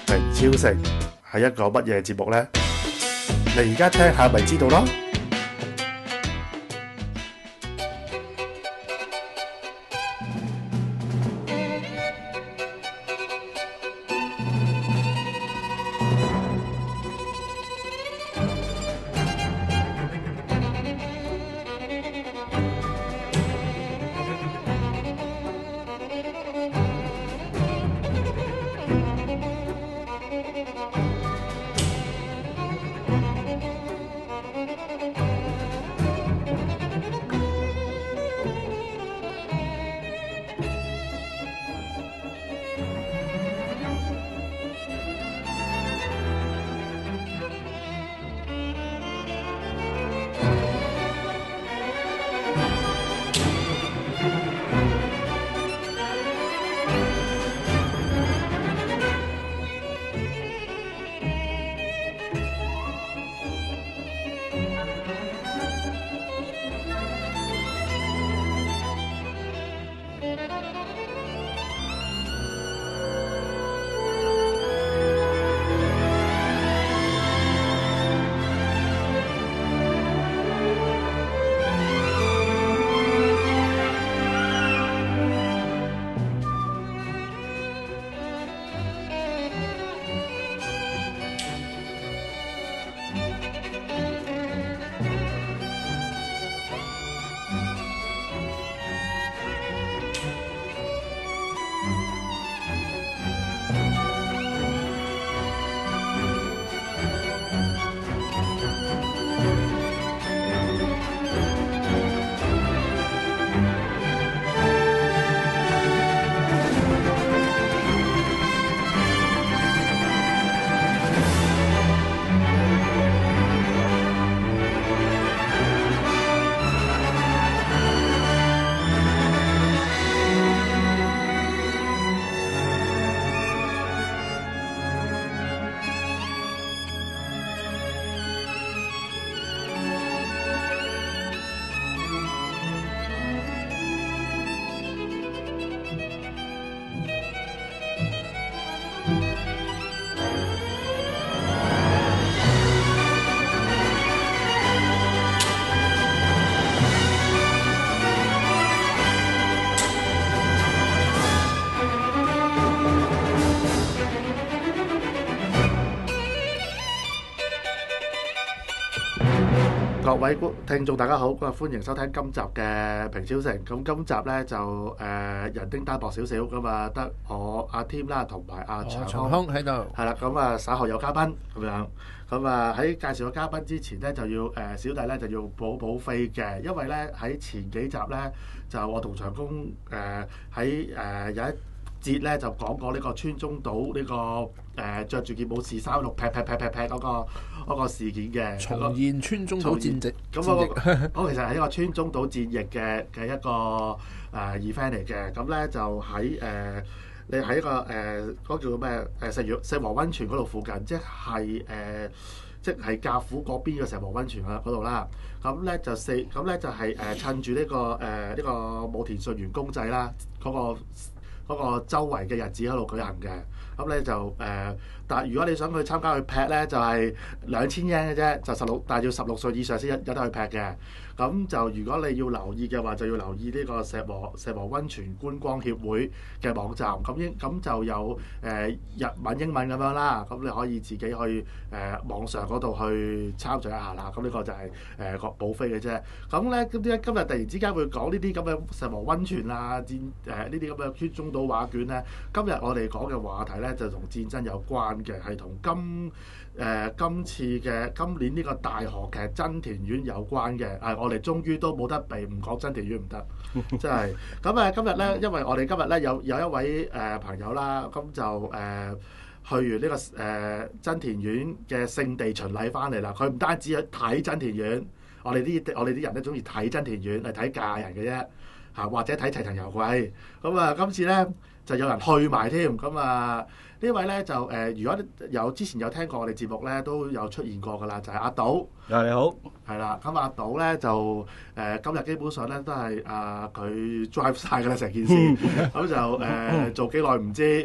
平超城係一個乜嘢節目呢？你而家聽下咪知道咯。各位聽眾大家好，歡迎收聽今集嘅平超城。咁今集咧就人丁單薄少少咁啊，得我阿添啦，同埋阿長空喺度。 係啦，咁啊稍後有嘉賓咁樣。咁啊喺介紹個嘉賓之前咧，就要小弟咧就要補飛嘅，因為咧喺前幾集咧就我同長空喺有一節咧就講過呢個川中島呢個著住件武士衫喺度劈嗰個事件嘅， 重現川中島戰役。 咁我其實係一個川中島戰役嘅一個event 嚟嘅。咁咧就喺你喺一個嗰叫咩石和溫泉嗰度附近，即係甲府嗰邊嘅石和溫泉嗰度啦。咁咧就係趁住呢個武田信玄公祭啦嗰個周圍嘅日子喺度舉行嘅。咁咧就但係如果你想去參加去劈咧，就係2000 yen 嘅啫，就但係要16歲以上先有得去劈嘅。咁就如果你要留意嘅話，就要留意呢個石和溫泉觀光協會嘅網站。咁就有日文、英文咁樣啦。咁你可以自己去網上嗰度去參詳一下啦。咁呢個就係個補飛嘅啫。咁咧點解今日突然之間會講呢啲咁嘅石和溫泉啊呢啲咁嘅川中島畫卷咧？今日我哋講嘅話題咧就同戰爭有關嘅，係同今年呢個大河劇真田丸有關嘅。我哋終於都冇得避，唔講真田丸唔得，真係。咁今日咧，因為我哋今日咧有一位朋友啦，咁就去完呢個真田丸嘅聖地巡禮翻嚟啦。佢唔單止去睇真田丸，我哋啲人咧中意睇真田丸嚟睇嫁人嘅啫嚇，或者睇齊藤由貴。咁今次咧就有人去埋添。咁呢位咧就如果之前有聽過我哋節目咧，都有出現過噶啦，就係阿島。 你好。 係啦，咁阿島咧就今日基本上咧都係佢 drive 晒噶啦成件事，咁就做幾耐唔知。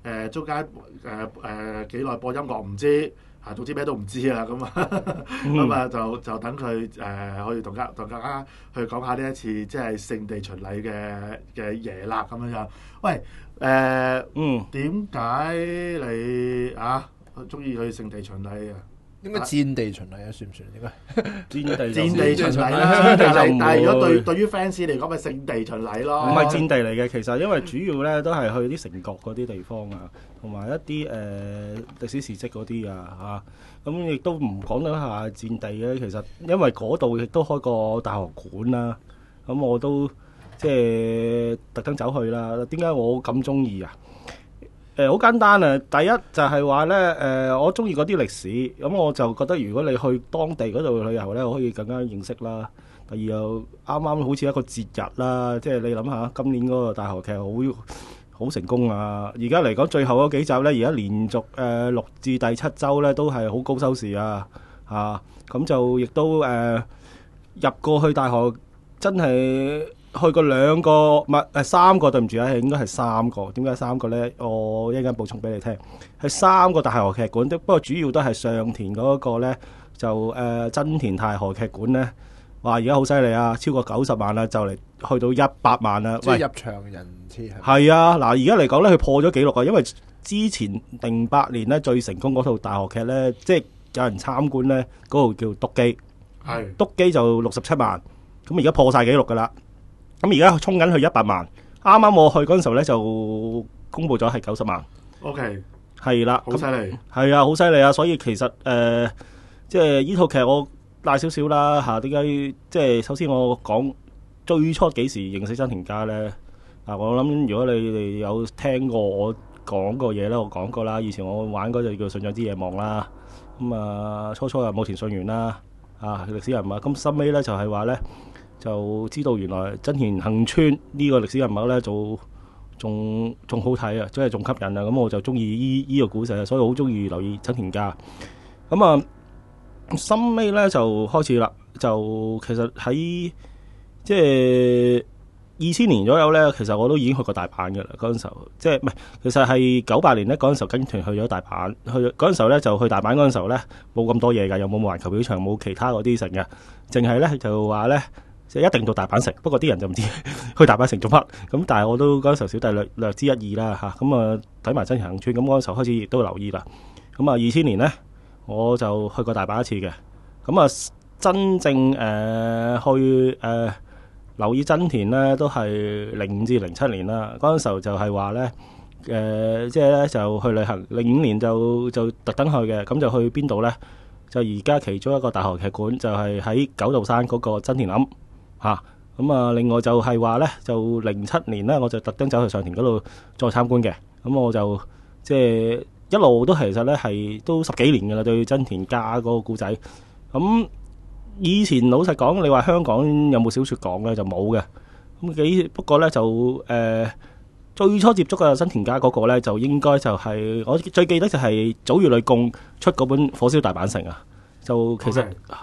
中間幾耐播音樂唔知。總之咩都唔知啊，咁啊就等佢可以同大家去講下呢一次即係聖地巡禮嘅嘢啦，咁樣。喂，點解你中意去聖地巡禮啊？ 應該戰地巡禮啊，算唔算？應該戰地巡禮啦，但係如果對於 fans 嚟講，咪聖地巡禮咯。 唔係戰地嚟嘅，其實因為主要咧都係去啲城角嗰啲地方啊，同埋一啲歷史事蹟嗰啲啊嚇。咁亦都唔講得下戰地嘅，其實因為嗰度亦都開個大學館啦。咁我都即係特登走去啦。點解我咁中意啊？好簡單啊！第一就係話咧，我中意嗰啲歷史，咁我就覺得如果你去當地嗰度旅遊咧，我可以更加認識啦。第二又啱啱好似一個節日啦，即係你諗下，今年嗰個大河劇好成功啊！而家嚟講最後嗰幾集咧，而家連續錄至第7週咧，都係好高收視啊！咁就亦都入過去大河，真係〜去過2個，唔係3個，對唔住啊，應該係3個。點解3個咧？我一陣間補充俾你聽，係3個大河劇館，不過主要都係上田嗰個咧，就真田大河劇館咧，哇！而家好犀利啊，超過90萬啦，就嚟去到100萬啦。 即係入場人次係。 係啊，嗱，而家嚟講咧，佢破咗紀錄啊，因為之前08年咧最成功嗰套大河劇咧，即係有人參觀咧，嗰度叫篤基， 係篤基就67萬，咁而家破晒紀錄噶啦。咁而家衝緊去100萬，啱啱我去嗰陣時候咧就公佈咗係90萬。 OK， 係啦， 好犀利， 係啊，好犀利啊！所以其實即係呢套劇我帶少少啦嚇。點解？即係首先我講最初幾時認識真田家咧？我諗如果你哋有聽過我講過嘢咧，我講過啦。以前我玩嗰隻叫《信長之野望》啦，咁初初又武田信玄啦，歷史人物。咁收尾咧就係話咧。就知道原來真田幸村呢個歷史人物咧，就仲好睇啊，即係仲吸引啊！咁我就中意呢個故事，所以好中意留意真田家。咁深尾咧就開始啦，就其實喺即係2000年左右咧，其實我都已經去過大阪嘅啦。嗰陣時候即係唔係，其實係98年咧，嗰陣時候跟團去咗大阪，去嗰陣時候咧就去大阪嗰陣時候咧冇咁多嘢㗎，又冇環球表場，冇其他嗰啲城嘅，淨係咧就話咧。即係一定到大阪城，不過啲人就唔知去大阪城做乜。咁但係我都嗰陣時候小弟略知一二啦嚇。咁睇埋真田幸村，咁嗰陣時候開始亦都留意啦。咁2000年咧，我就去過大阪一次嘅。咁真正去留意真田咧，都係05至07年啦。嗰陣時候就係話咧，即係咧就去旅行。05年就特登去嘅，咁就去邊度咧？就而家其中一個大河劇館，就係喺九道山嗰個真田庵。另外就係話咧，就07年咧，我就特登走去上田嗰度再參觀嘅。咁我就即係一路都其實咧係都10幾年噶啦，對真田家嗰個故仔。咁以前老實講，你話香港有冇小說講咧，就冇嘅。不過咧就最初接觸嘅真田家嗰個咧，就應該就係我最記得就係早乙女貢出嗰本《火燒大阪城》啊。就其實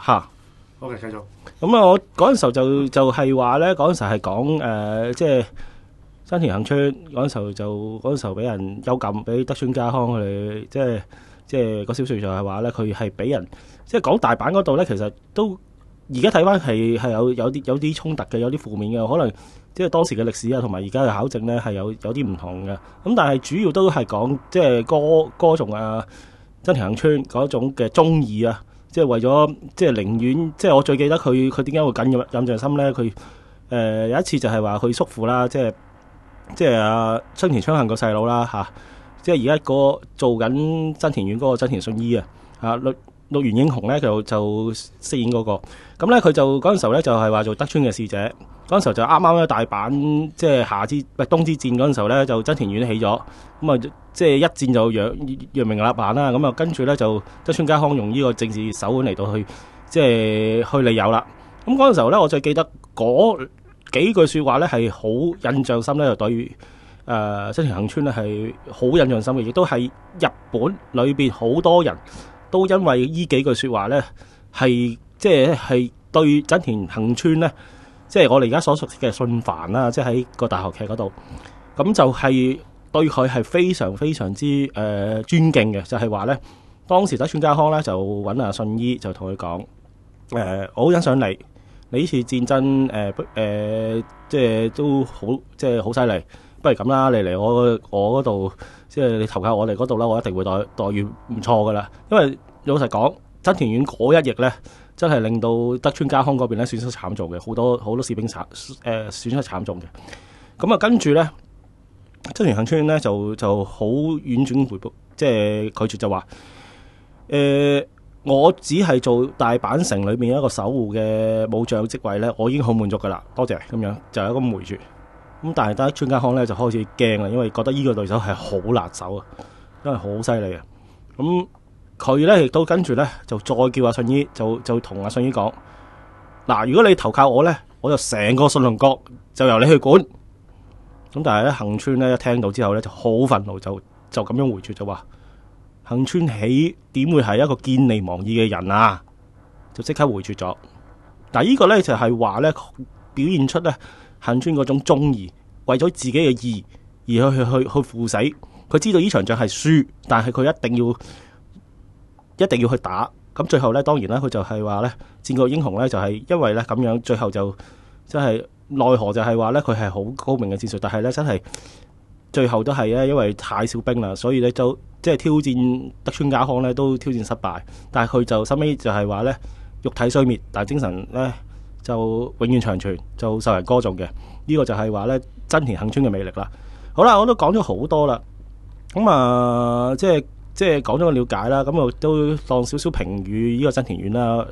OK，繼續。 咁我嗰陣時候就係話咧，嗰陣時係講即係真田幸村嗰陣時候嗰陣時候俾人幽禁，俾德川家康佢哋即係個小説就係話咧，佢係俾人即係講大阪嗰度咧，其實都而家睇翻係有啲衝突嘅，有啲負面嘅，可能即係當時嘅歷史啊，同埋而家嘅考證咧係有啲唔同嘅。咁但係主要都係講即係歌頌真田幸村嗰種嘅忠義啊。即係為咗，即係寧願，即係我最記得佢點解會緊印象深咧？佢有一次就係話佢叔父啦，即係新田昌幸個細佬啦嚇，即係而家做緊真田院嗰個真田信一啊，綠原英雄咧就飾演嗰個。咁咧佢就嗰陣時候咧就係話做德川嘅使者。嗰陣時候就啱啱咧大阪即係冬之戰嗰陣時候咧，就真田院起咗，咁即係一戰就揚名立萬啦。咁跟住咧就德川家康用呢個政治手腕嚟到去即係去利誘啦。咁嗰陣時候咧，我最記得嗰幾句説話咧係好印象深咧，就對真田幸村咧係好印象深嘅，亦都係日本裏邊好多人都因為呢幾句説話咧係即係對真田幸村咧。即係我哋而家所熟悉嘅信繁啦，即係喺個大河劇嗰度，咁就係對佢係非常非常之尊敬嘅，就係話咧，當時德川家康咧就揾阿信衣就同佢講，我好欣賞你呢次戰爭即係都好即係好犀利，不如咁啦，你嚟我嗰度，即係你投靠我哋嗰度啦，我一定會待遇唔錯噶啦。因為老實講，真田院嗰一役咧，真係令到德川家康嗰邊咧損失慘重嘅，好多士兵損失慘重嘅。咁啊，跟住咧，真田幸村咧就好婉轉回報，即係拒絕就話，我只係做大阪城裏面一個守護嘅武將職位咧，我已經好滿足噶啦，多謝咁樣，就有一個回絕。咁但係德川家康咧就開始驚啦，因為覺得呢個對手係好辣手啊，因為好犀利啊。咁佢咧亦都跟住咧就再叫阿信衣，就同阿信衣講，嗱，如果你投靠我咧，我就成個信濃國就由你去管。咁但係咧，幸村咧一聽到之後咧就好憤怒，就咁樣回絕，就話幸村喜點會係一個見利忘義嘅人啊？就即刻回絕咗。但係呢個咧就係話咧表現出咧幸村嗰種忠義，為咗自己嘅義而去赴死。佢知道呢場仗係輸，但係佢一定要去打。咁最後咧，當然啦，佢就係話咧戰國英雄咧就係因為咧咁樣，最後就真係。奈何就係話咧，佢係好高明嘅戰術，但係咧真係最後都係咧，因為太少兵啦，所以咧就即係挑戰德川家康咧都挑戰失敗。但係佢就收尾就係話咧，肉體衰滅，但係精神咧就永遠長存，就受人歌頌嘅。呢個就係話咧真田幸村嘅魅力啦。好啦，我都講咗好多啦，咁啊，即係講咗個了解啦，咁我都當少少評語呢個真田院啦。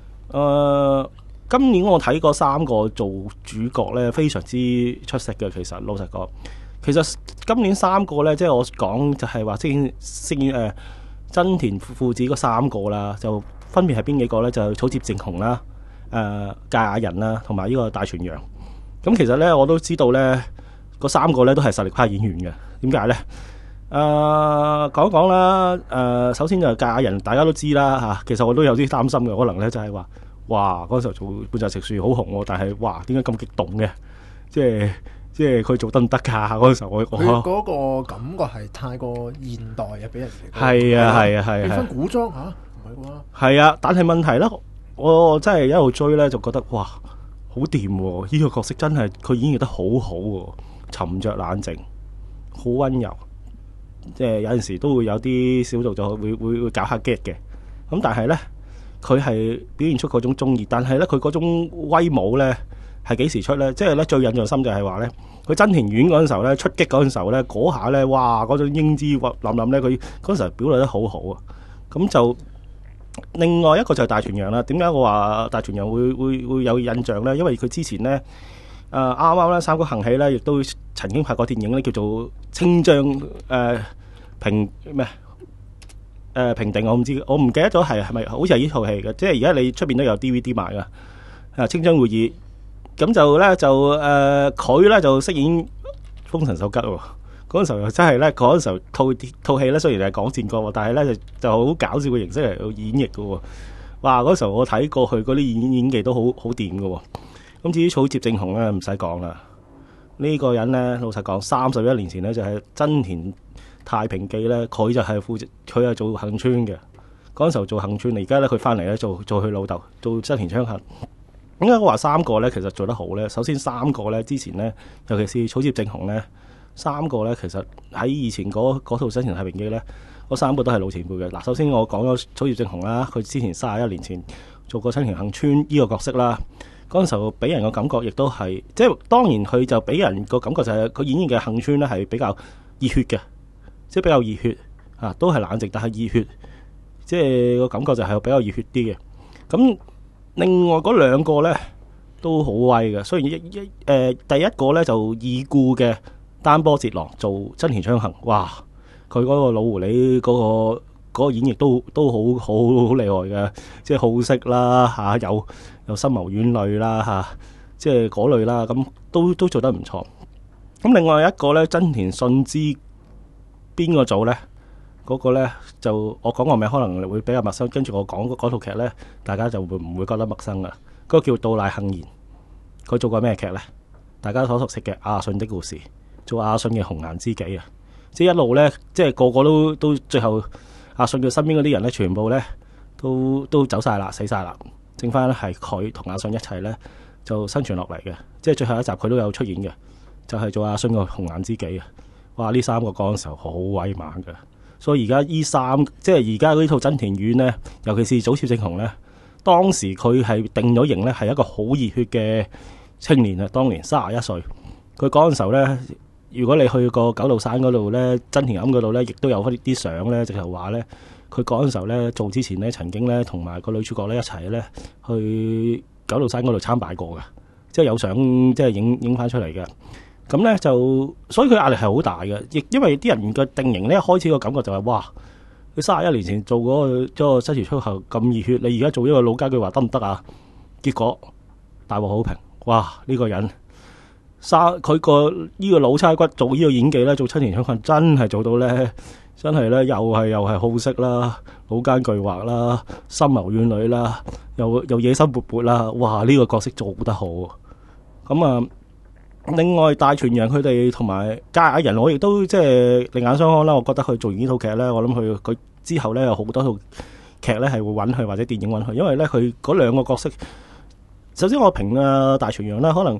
今年我睇過3個做主角咧，非常之出色嘅。其實老實講，其實今年3個咧，即係我講就係話飾演真田父子嗰3個啦，就分別係邊幾個咧？就係草接正雄啦、堺雅人啦，同埋呢個大泉洋。咁其實咧，我都知道咧，嗰3個咧都係實力派演員嘅。點解咧？講一講啦。首先就係堺雅人，大家都知啦嚇。其實我都有啲擔心嘅，可能咧就係話。哇！嗰陣時候做半澤直樹好紅喎，但係哇，點解咁激動嘅？即係佢做得唔得㗎？嗰陣時候佢嗰個感覺係太過現代啊，俾人哋係啊， 變翻古裝嚇，唔係啩？ 係啊，但係問題咧，我真係一路追咧，就覺得哇，好掂喎！呢個角色真係佢演繹得好好喎，沉着冷靜，好溫柔，即係有陣時都會有啲小動作會搞下 get 嘅。咁但係咧。佢係表現出嗰種忠義，但係咧佢嗰種威武咧係幾時出咧？即係咧最印象深就係話咧，佢真田院嗰陣時候咧出擊嗰陣時候咧，嗰下咧哇嗰種英姿凛凛咧，佢嗰陣時候表現得好好啊！咁就另外一個就係大泉洋啦。點解我話大泉洋會有印象咧？因為佢之前咧啱啱咧三國行起咧，亦都曾經拍過電影咧，叫做清張平咩？平定我唔知，我唔記得咗係咪好似係呢套戲嘅，即係而家你出邊都有 DVD 賣噶。清張會議咁就咧佢咧就飾演豐臣秀吉喎。嗰陣時候又真係咧，嗰陣時候套戲咧雖然係講戰國，但係咧就好搞笑嘅形式嚟演繹嘅喎。哇！嗰時候我睇過去嗰啲演技都好掂嘅喎。咁至於草接正雄咧，唔使講啦。呢個人咧老實講，31年前咧就係真田太平記咧，佢就係佢係做幸村嘅。嗰陣時候做幸村，而家咧佢翻嚟咧做佢老豆，做真田昌幸。點解我話3個咧其實做得好咧？首先3個咧之前咧，尤其是草接正雄咧，3個咧其實喺以前嗰套真田太平記咧，嗰3個都係老前輩嘅。嗱，首先我講咗草接正雄啦，佢之前31年前做過真田幸村呢個角色啦。嗰陣時候俾人個感覺亦都係，即係當然佢就俾人個感覺就係佢演繹嘅幸村咧係比較熱血嘅。即係比較熱血啊，都係冷靜，但係熱血，即係個感覺就係比較熱血啲嘅。咁另外嗰2個咧都好威嘅，雖然第一個咧就已故嘅丹波哲郎做真田昌幸，哇！佢嗰個老狐狸嗰個演繹都好厲害嘅，即係好色啦嚇，有深謀遠慮啦嚇，即係嗰類啦，咁都做得唔錯。咁另外一個咧真田信之。邊個做呢？嗰個呢，就我講個名可能會比較陌生，跟住我講嗰套劇呢，大家就唔會覺得陌生啦。嗰個叫稻瀨幸賢，佢做過咩劇呢？大家所熟悉嘅阿信的故事，做阿信嘅紅顏知己啊。 即係一路咧，即係個個都最後阿信佢身邊嗰啲人咧，全部咧都走晒啦，死晒啦，剩翻咧係佢同阿信一齊咧就生存落嚟嘅。即係最後一集佢都有出現嘅，就係做阿信個紅顏知己啊！哇！呢三個嗰陣時候好威猛嘅，所以而家即係而家呢套真田丸咧，尤其是早川正雄咧，當時佢係定咗型咧，係一個好熱血嘅青年啊！當年31歲，佢嗰陣時候咧，如果你去過九道山嗰度咧，真田庵嗰度咧，亦都有啲相咧，直頭話咧，佢嗰陣時候咧做之前咧，曾經咧同埋個女主角咧一齊咧去九道山嗰度參拜過嘅，即係有相即係影翻出嚟嘅。咁咧就，所以佢壓力係好大嘅，亦因為啲人嘅定型咧，一開始個感覺就係、是、哇，佢31年前做嗰個西樵出口咁熱血，你而家做一個老家句話得唔得啊？結果大獲好評，哇！呢、這個人佢個呢個老差骨做呢個演技咧，做七田昌訓真係做到咧，真係咧又係好色啦，老奸巨猾啦，深謀遠慮啦，又野心勃勃啦，哇！呢、這個角色做得好，咁啊〜另外，大泉洋佢哋同埋堺雅人，我亦都即係另眼相看啦。我覺得佢做完呢套劇咧，我諗佢之後咧有好多套劇咧係會揾佢或者電影揾佢，因為咧佢嗰兩個角色，首先我評大泉洋啦，可能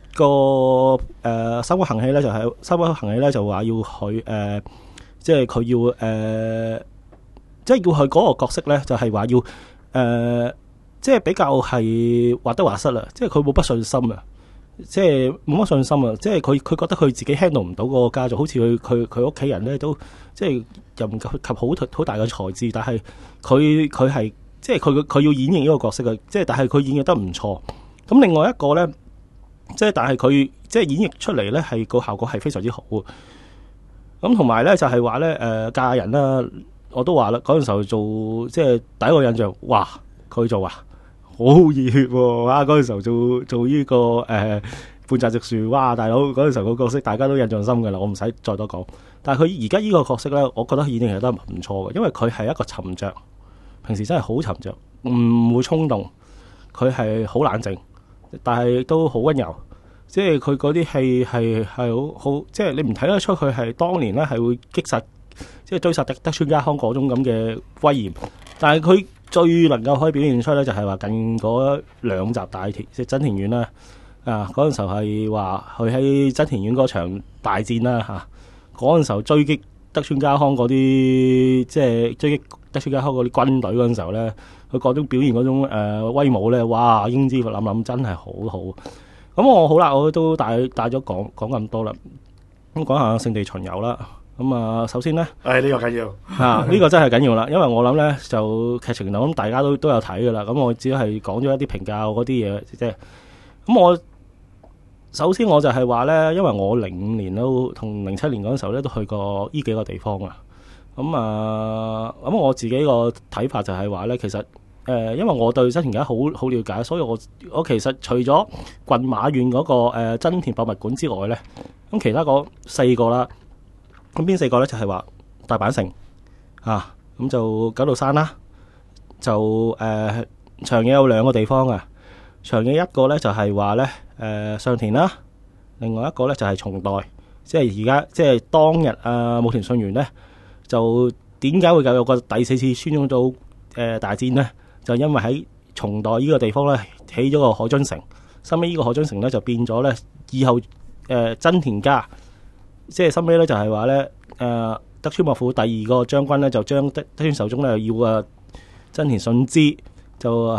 三國行戲咧就係三國行戲咧就話要佢即係佢要即係要佢嗰個角色咧就係話要即係比較係患得患失啦，即係佢冇不信心啊。即係冇乜信心啊！即係佢覺得佢自己 handle 唔到嗰個家族，好似佢屋企人咧都即係又唔及好大嘅才智，但係佢係即係佢要演繹呢個角色嘅，即係但係佢演繹得唔錯。咁另外一個咧，即係但係佢即係演繹出嚟咧係個效果係非常之好。咁同埋咧就係話咧堺雅人啦，我都話啦嗰陣時候做即係第一個印象，哇！佢做啊！好熱血喎！啊，嗰陣時候做呢個半澤直樹，哇！大佬嗰陣時候個角色大家都印象深㗎啦，我唔使再多講。但係佢而家呢個角色咧，我覺得演繹得唔錯嘅，因為佢係一個沉着，平時真係好沉着，唔會衝動，佢係好冷靜，但係都好溫柔。即係佢嗰啲戲係好，即係你唔睇得出佢係當年咧係會擊殺，即係追殺德川家康嗰種咁嘅威嚴，但係佢最能夠可以表現出咧，就係話近嗰兩集大田即係真田丸啦，嗰陣時候係話佢喺真田丸嗰場大戰啦嚇，嗰陣時候追擊德川家康嗰啲，即係追擊德川家康嗰啲軍隊嗰陣時候咧，佢嗰種表現嗰種威武咧，哇！英姿諗諗真係好好。咁我好啦，我都帶咗講咁多啦，咁講下聖地巡遊啦。咁首先咧， 呢個緊要呢個真係緊要啦，因為我諗咧就劇情咁大家都有睇噶啦。咁我只係講咗一啲評價嗰啲嘢啫。咁我首先我就係話咧，因為我05年都同07年嗰陣時候咧都去過呢幾個地方啊。咁我自己個睇法就係話咧，其實因為我對真田家好了解，所以我其實除咗郡馬縣嗰個真田博物館之外咧，咁其他嗰4個啦。咁邊4個咧？就係話大阪城咁就九道山啦，就長野有2個地方啊。長野一個咧就係話咧上田啦，另外一個咧就係松代，即係而家即係當日武田信玄咧，就點解會有個第4次川中島大戰咧？就因為喺松代呢個地方咧起咗個海津城，收尾呢個海津城咧就變咗咧以後真田家。即係收尾咧，就係話咧，德川幕府第2個將軍咧，就將德川秀忠咧要真田信之就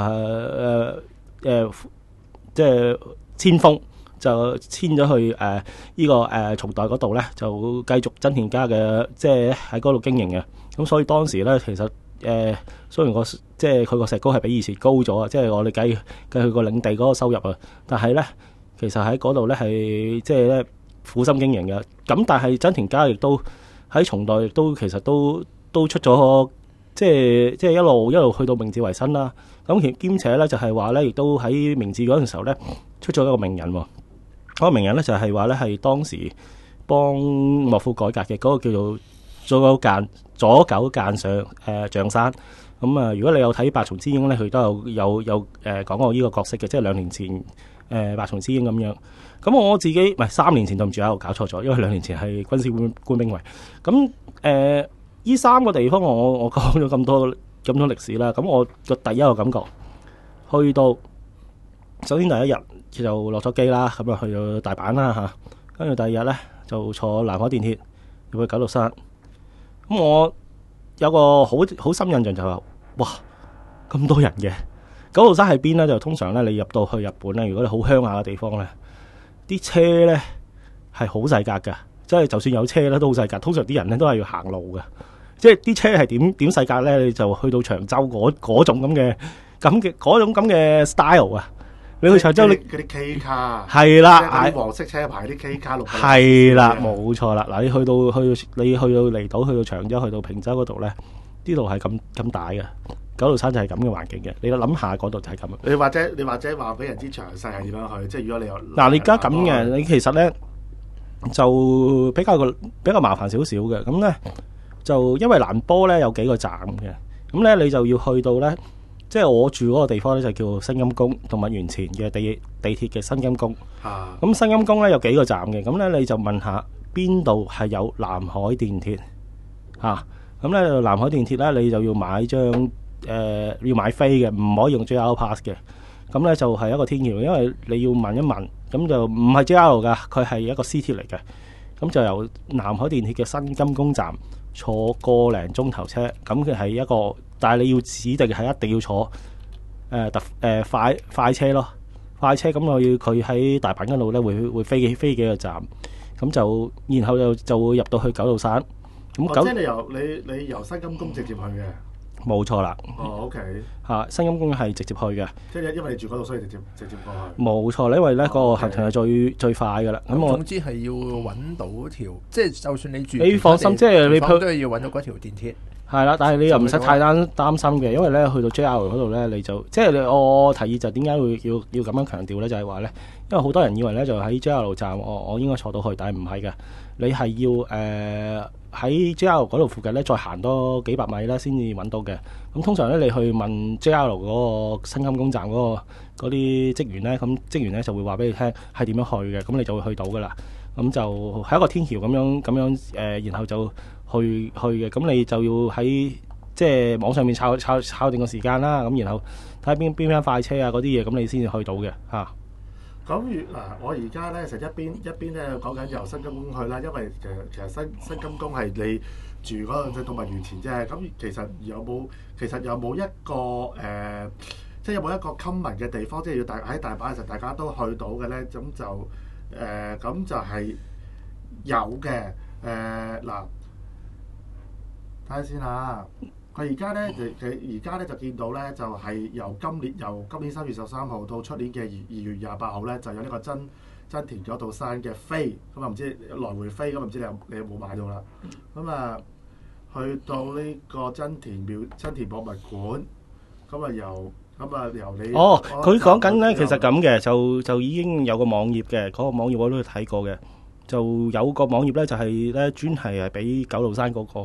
即係遷封，就遷咗去呢個松代嗰度咧，就繼續真田家嘅即係喺嗰度經營嘅。咁所以當時咧，其實雖然即係佢個石膏係比以前高咗啊，即係我哋計佢個領地嗰個收入啊，但係咧，其實喺嗰度咧係即係咧。苦心經營嘅，咁但係真田家亦都喺松代亦都其實都出咗，即係一路去到明治維新啦。咁兼且咧就係話咧，亦都喺明治嗰陣時候咧出咗一個名人喎。嗰個名人咧就係話咧係當時幫幕府改革嘅嗰個叫做佐久間象山。咁如果你有睇《八重之鷹》咧，佢都有講過呢個角色嘅，即係2年前白松之鷹咁樣。咁我自己唔係3年前對唔住啊，我搞錯咗，因為2年前係軍事官兵衛。咁呢3個地方我講咗咁多歷史啦。咁我個第一個感覺，去到首先第一日就落咗機啦，咁啊去到大阪啦嚇，跟住第二日咧就坐南海電鐵入去九道山。咁我有個好深印象就係話，哇咁多人嘅九道山喺邊咧？就通常咧你入到去日本咧，如果你好鄉下嘅地方咧，啲車咧係好細格㗎，即係就算有車咧都好細格。通常啲人咧都係要行路㗎，即係啲車係點細格咧？你就去到長洲嗰種咁嘅 style 啊！你去長洲你嗰啲 K 卡係啦， 啲黃色車牌啲 K 卡綠係啦，冇錯啦。嗱，你去到離島，去到長洲，去到坪洲嗰度咧，呢度係咁大嘅。九道山就係咁嘅環境嘅。你諗下嗰度就係咁。你或者話俾人知詳細係點樣去？即係如果你有嗱，你而家咁嘅，你其實咧就比較麻煩少少嘅。咁咧就因為蘭波咧有幾個站嘅，咁咧你就要去到咧。即係我住嗰個地方咧，就叫新金宮動物園前嘅地鐵嘅新金宮。咁新金宮咧有幾個站嘅，咁咧你就問下邊度係有南海電鐵嚇。咁咧南海電鐵咧，你就要買張要買飛嘅，唔可以用 JR Pass 嘅。咁咧就係一個天橋，因為你要問一問，咁就唔係 JR 噶，佢係一個私鐵嚟嘅。咁就由南海電鐵嘅新金宮站坐個零鐘頭車，咁佢係一個。但係你要指定係一定要坐快車咯，快車咁我要佢喺大阪嗰度咧會飛幾個站，咁就然後就會入到去九道山。咁即係你由新金宮直接去嘅， 冇錯啦。 OK 嚇，新金宮係直接去嘅， 即係因為你住嗰度，所以直接過去。 冇錯，因為咧個行程係最快㗎啦。咁我總之係要揾到條，即係就算你住， 你放心，即係你都係要揾到嗰條電鐵。 係啦，但係你又唔使太擔心嘅，因為咧去到 JR 嗰度咧，你就即係我提議就點解會要咁樣強調咧？就係話咧，因為好多人以為咧就喺 JR 站，我應該坐到去，但係唔係嘅，你係要喺 JR 嗰度附近咧再行多幾百米啦，先至揾到嘅。咁通常咧你去問 JR 嗰個新金宮站嗰啲職員咧，咁職員咧就會話俾你聽係點樣去嘅，咁你就會去到噶啦。咁就係一個天橋咁樣然後就去嘅，咁你就要喺即係網上面抄定個時間啦，咁然後睇下邊間快車啊嗰啲嘢，咁你先至去到嘅嚇。 咁我而家咧就一邊咧講緊由新金宮去啦，因為其實新金宮係你住嗰個動物園前啫。咁其實有冇一個即係有冇一個 common 嘅地方，即係要喺大阪嘅時候大家都去到嘅咧？咁就係有嘅。嗱，睇下先嚇。佢而家咧就見到咧，就係由今年3月13號到出年嘅2月28號咧，就有呢個真田九道山嘅飛，咁啊唔知來回飛，咁啊唔知你有冇買到啦？咁啊去到呢個真田博物館，咁啊由你佢講緊咧，其實咁嘅就已經有個網頁嘅，嗰個網頁我都睇過嘅，就有個網頁咧就係咧專係俾九道山嗰個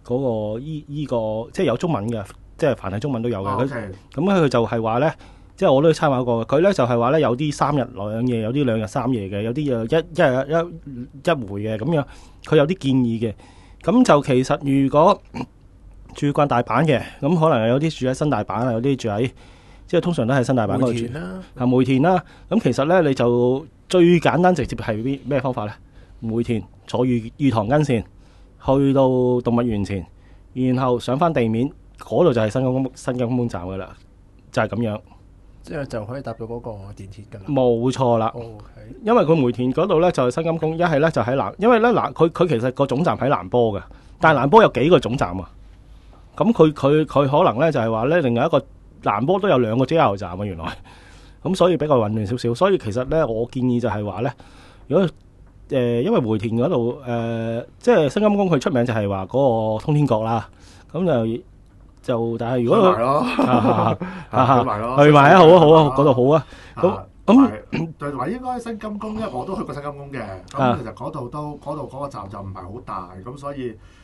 即係有中文嘅，即係繁體中文都有嘅。咁佢就係話咧，即係我都參考過。佢咧就係話咧，有啲3日2夜，有啲2日3夜嘅，有啲又一回嘅咁樣。佢有啲建議嘅。咁就其實如果住慣大阪嘅，咁可能有啲住喺新大阪啊，有啲住喺即係通常都係新大阪嗰度住。梅田啦。咁其實咧你就最簡單直接係咩方法咧？梅田坐御堂根線。去到動物園前，然後上翻地面，嗰度就係新金宮站噶啦，就係咁樣。 即係就可以搭到嗰個電鐵噶啦。 冇錯啦。 Okay. 因為佢梅田嗰度咧就係新金宮，一係咧就喺因為咧佢其實個總站喺蘭波嘅，但係蘭波有幾個總站啊。咁佢可能咧就係話咧，另外一個蘭波都有2個 JR 站啊，原來。咁所以比較混亂少少，所以其實咧我建議就係話咧，如果因為梅田嗰度即係新金宮，佢出名就係話嗰個通天閣啦。咁就但係如果去埋啊，好啊，嗰度好啊。咁就話應該新金宮，因為我都去過新金宮嘅。咁其實嗰度嗰個站就唔係好大，咁所以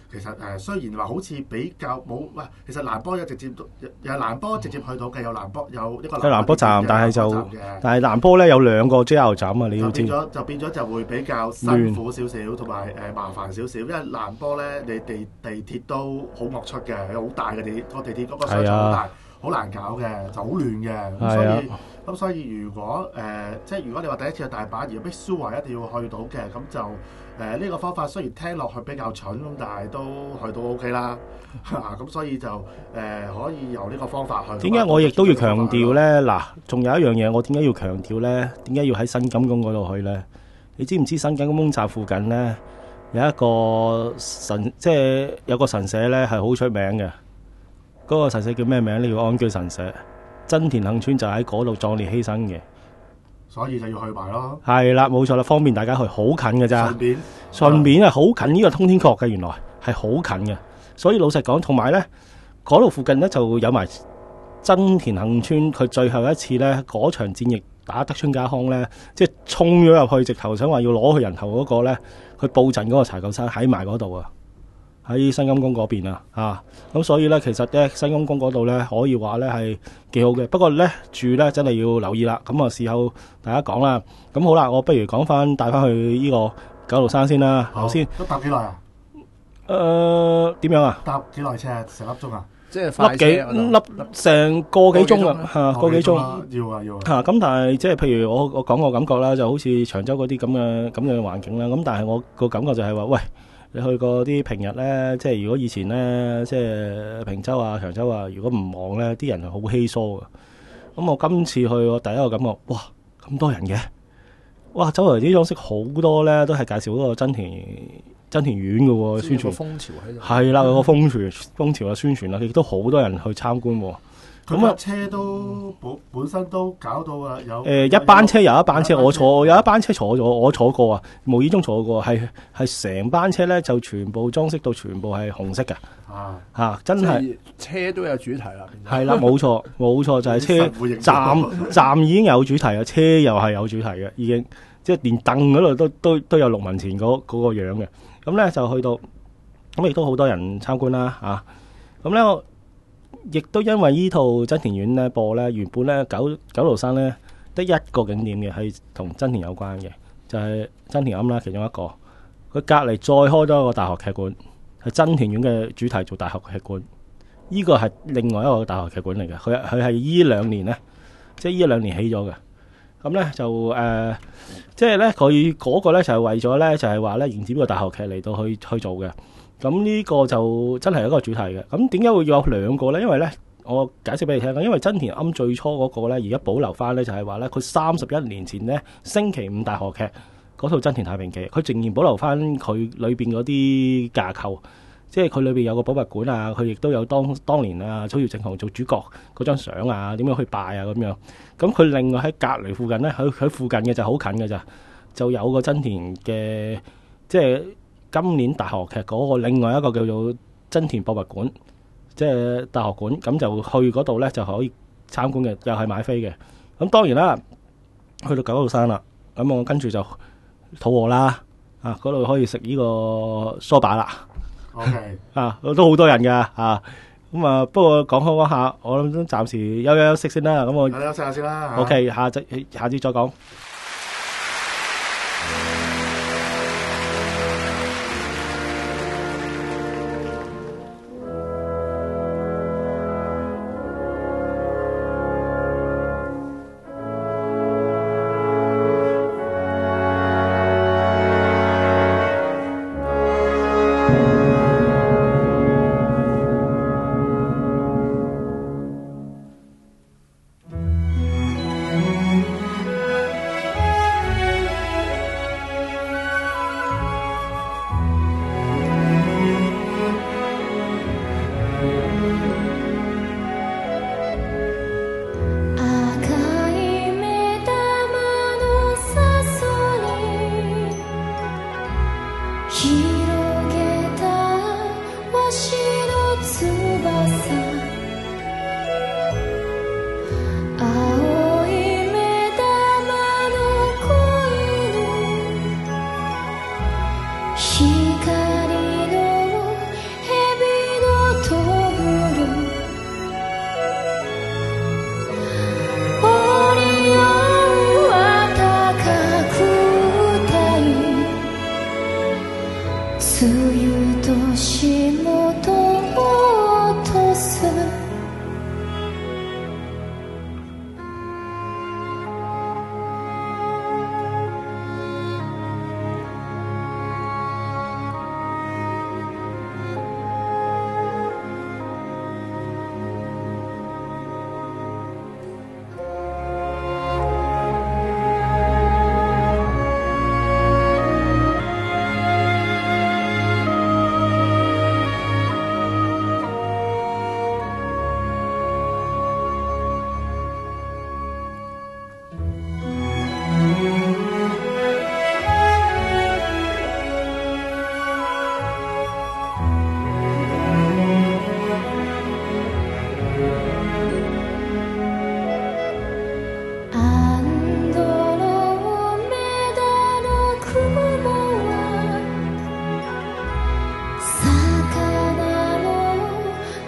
其實雖然話好似比較冇喂，其實蘭波有直接有蘭波直接去到嘅，有蘭波有一個蘭波站，但係嘅蘭波咧有兩個 JR 站啊，你要知就變咗就會比較辛苦少少，同埋麻煩少少，因為蘭波咧你地鐵都好惡出嘅，好大嘅地鐵嗰個商場好大，好難搞嘅，就好亂嘅，咁所以如果即係如果你話第一次去大阪而逼蘇華一定要去到嘅，咁就呢個方法雖然聽落去比較蠢，咁但係都去到 OK 啦，咁所以就可以由呢個方法去。 點解我亦都要強調咧？嗱，仲有一樣嘢，我點解要強調咧？點解要喺新金宮嗰度去咧？你知唔知新金宮站附近咧有一個即係有個神社咧係好出名嘅？嗰個神社叫咩名？呢個安居神社。真田幸村就喺嗰度壯烈犧牲嘅， 所以就要去埋咯。 係啦，冇錯啦，方便大家去，好近嘅咋。順便係好近，呢個通天閣嘅，原來係好近嘅。所以老實講，同埋咧嗰度附近咧就有埋真田幸村，佢最後一次咧嗰場戰役打德川家康咧，即係衝咗入去，直頭想話要攞去人頭嗰個咧，去布陣嗰個柴臼山喺埋嗰度啊！喺新金宮嗰邊啊，咁所以咧，其實咧新金宮嗰度咧，可以話咧係幾好嘅。不過咧住咧真係要留意啦。咁啊，事後大家講啦。咁好啦，我不如講翻帶翻去呢個九路山先啦。頭先都搭幾耐啊？ 點樣啊？ 搭幾耐車啊？成粒鐘啊？ 即係粒成個幾鐘啊？嚇，個幾鐘要啊要啊。 嚇，咁但係即係譬如我講個感覺啦，就好似長洲嗰啲咁嘅環境啦。咁但係我個感覺就係話，喂。你去過啲平日咧，即係如果以前咧，即係平洲啊、長洲啊，如果唔忙咧，啲人係好稀疏嘅。咁我今次去，我第一個感覺，哇，咁多人嘅，哇，周圍啲裝飾好多咧，都係介紹嗰個真田院嘅喎，宣傳。 風潮喺度。 係啦，有個風潮嘅宣傳啦，亦都好多人去參觀喎。 咁啊，車都本身都搞到啊，有一班車有一班車，有一班車坐咗，我坐過啊，無意中坐過，係成班車咧就全部裝飾到全部係紅色嘅，真係車都有主題啦。 係啦，冇錯就係車站已經有主題啊，車又係有主題嘅，已經即係連凳嗰度都有6文錢嗰個樣嘅。咁咧就去到，咁亦都好多人參觀啦，咁咧我。亦都因為依套真田院咧播咧，原本咧九路山咧得一個景點嘅係同真田有關嘅，就係真田庵啦，其中一個。佢隔離再開多一個大學劇館，係真田院嘅主題做大學劇館。呢個係另外一個大學劇館嚟嘅，佢係依兩年咧，即係依兩年起咗嘅。咁咧就即係咧佢嗰個咧就係為咗咧就係話咧迎接呢個大學劇嚟到去做嘅。咁呢個就真係一個主題嘅。咁點解會有兩個咧？因為咧，我解釋俾你聽啦。因為真田庵最初嗰個咧，而家保留翻咧，就係話咧，佢31年前咧，星期五大河劇嗰套《真田太平記》，佢仍然保留翻佢裏邊嗰啲架構，即係佢裏邊有個博物館啊，佢亦都有當年啊，草葉正雄做主角嗰張相啊，點樣去拜啊咁樣。咁佢另外喺隔離附近咧，喺附近嘅就好近嘅咋，就有個真田嘅即係。今年大河劇嗰個另外一個叫做真田博物館，即係大學館，咁就去嗰度咧就可以參觀嘅，又係買飛嘅。咁當然啦，去到九路山啦，咁我跟住就肚餓啦，嗰度可以食呢個梳打啦。 OK， 都好多人噶咁不過講下，我諗都暫時休息先啦。咁我休息下先啦。 OK，下次再講。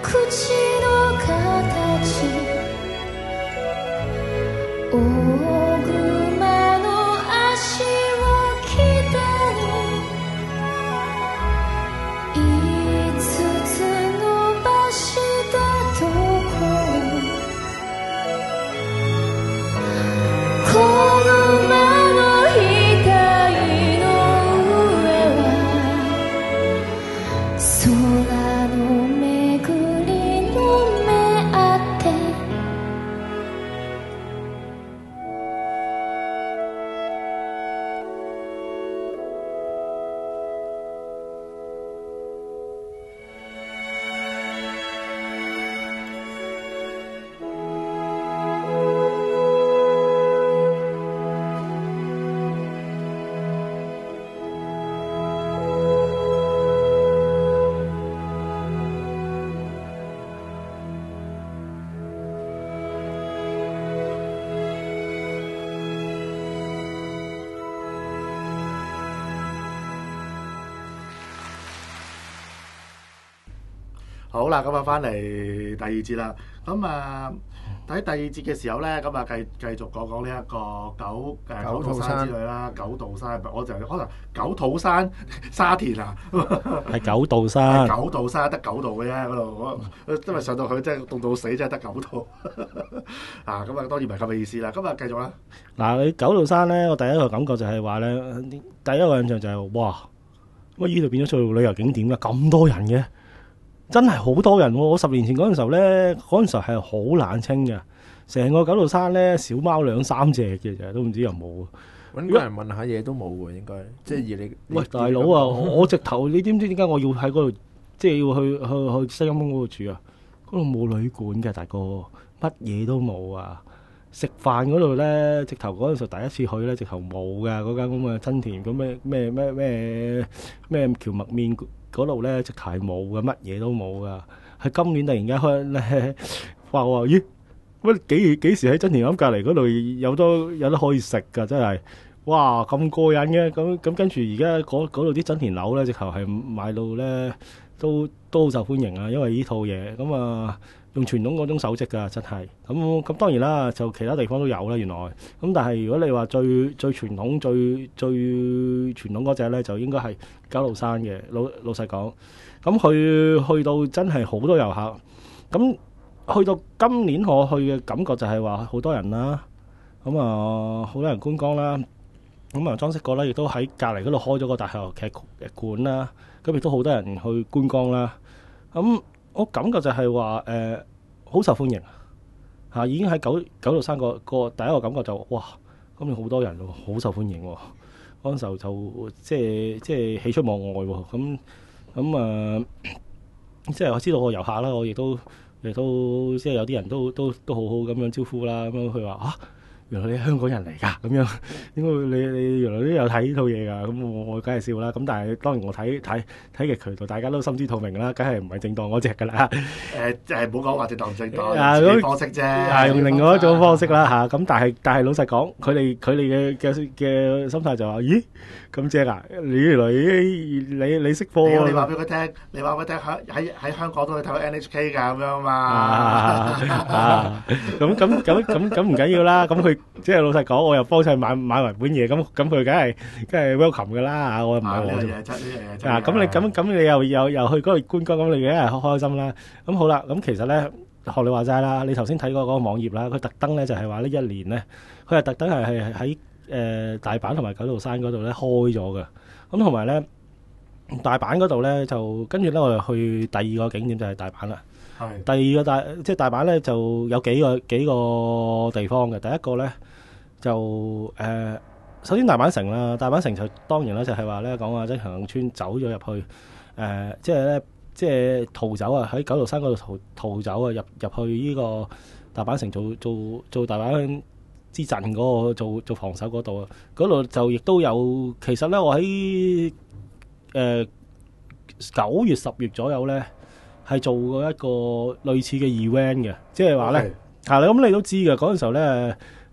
口の形大熊の足を鍛え5つ伸ばしたところ子馬の額の上は空のめぐりの目あって好啦，咁啊翻嚟第二節啦。咁啊喺第二節嘅時候咧，咁啊繼續講呢一個九肚山之類啦。九肚山，我就可能九肚山沙田啊， 係九肚山， 九肚山得9度嘅啫嗰度，因為上到去真係凍到死，真係得9度啊！咁啊當然唔係咁嘅意思啦。咁啊繼續啦。 嗱，你九肚山咧，我第一個感覺就係話咧，第一個印象就係哇，乜呢度變咗做旅遊景點㗎？咁多人嘅。真係好多人喎！我10年前嗰陣時候咧，嗰陣時候係好冷清嘅，成個九肚山咧小貓2-3隻嘅啫，都唔知有冇。 揾個人問下嘢都冇喎，應該即係以你。 喂，大佬啊！我直頭，你知唔知點解我要喺嗰度，即係要去西金峰嗰度住啊？嗰度冇旅館嘅，大哥，乜嘢都冇啊！食飯嗰度咧，直頭嗰陣時候第一次去咧，直頭冇㗎嗰間咁嘅真田咁咩蕎麥麵。嗰度咧直頭係冇嘅，乜嘢都冇噶。係今年突然間開咧，話咦乜幾時喺真田庵隔離嗰度有得可以食噶？真係哇咁過癮嘅。咁跟住而家嗰度啲真田樓咧，直頭係賣到咧都好受歡迎啊！因為呢套嘢咁啊，用傳統嗰種手織噶，真係咁當然啦，就其他地方都有啦。原來咁，但係如果你話最傳統最傳統嗰隻咧，就應該係九肚山嘅。老實講，咁去到真係好多遊客。咁去到今年我去嘅感覺就係話好多人啦，咁啊好多人觀光啦，咁啊裝飾過啦，亦都喺隔離嗰度開咗個大學劇館啦，咁亦都好多人去觀光啦。咁我感覺就係話好受歡迎嚇，已經喺九肚山個第一個感覺就哇，今年好多人喎，好受歡迎喎。嗰陣時候就即係喜出望外喎。咁即係我知道個遊客啦，我亦都即係有啲人都好好咁樣招呼啦。咁樣佢話原來你係香港人嚟㗎，咁樣應該你原來都有睇呢套嘢㗎。咁我梗係笑啦。咁但係當然我睇嘅渠道大家都心知肚明啦，梗係唔係正當嗰隻㗎啦。 唔好講話正當唔正當，自己方式啫。 用另外一種方式啦嚇。咁但係老實講，佢哋嘅心態就話：咦，咁正啊！你原來你識貨喎。 你話俾佢聽，喺香港都可以睇到 NHK 㗎咁樣嘛。咁唔緊要啦。咁佢即係老實講，我又幫襯買埋本嘢，咁佢梗係 welcome 㗎啦。我唔係我啫。咁你又去嗰度觀光，咁你梗係開心啦。咁好啦，咁其實咧學你話齋啦，你頭先睇過嗰個網頁啦，佢特登咧就係話呢一年咧，佢係特登係喺大阪同埋九肚山嗰度咧開咗嘅。咁同埋咧大阪嗰度咧就跟住咧我哋去第二個景點就係大阪啦。係第二個即係大阪咧就有幾個地方嘅。第一個咧就首先大阪城啦，大阪城就當然啦，就係話咧講話即係行村走咗入去即係逃走啊！喺九肚山嗰度逃走啊！入去呢個大阪城做大阪之陣嗰個做防守嗰度啊！嗰度就亦都有，其實咧我喺9月10月左右咧係做過一個類似嘅 event 嘅，即係話咧咁你都知嘅嗰陣時候咧。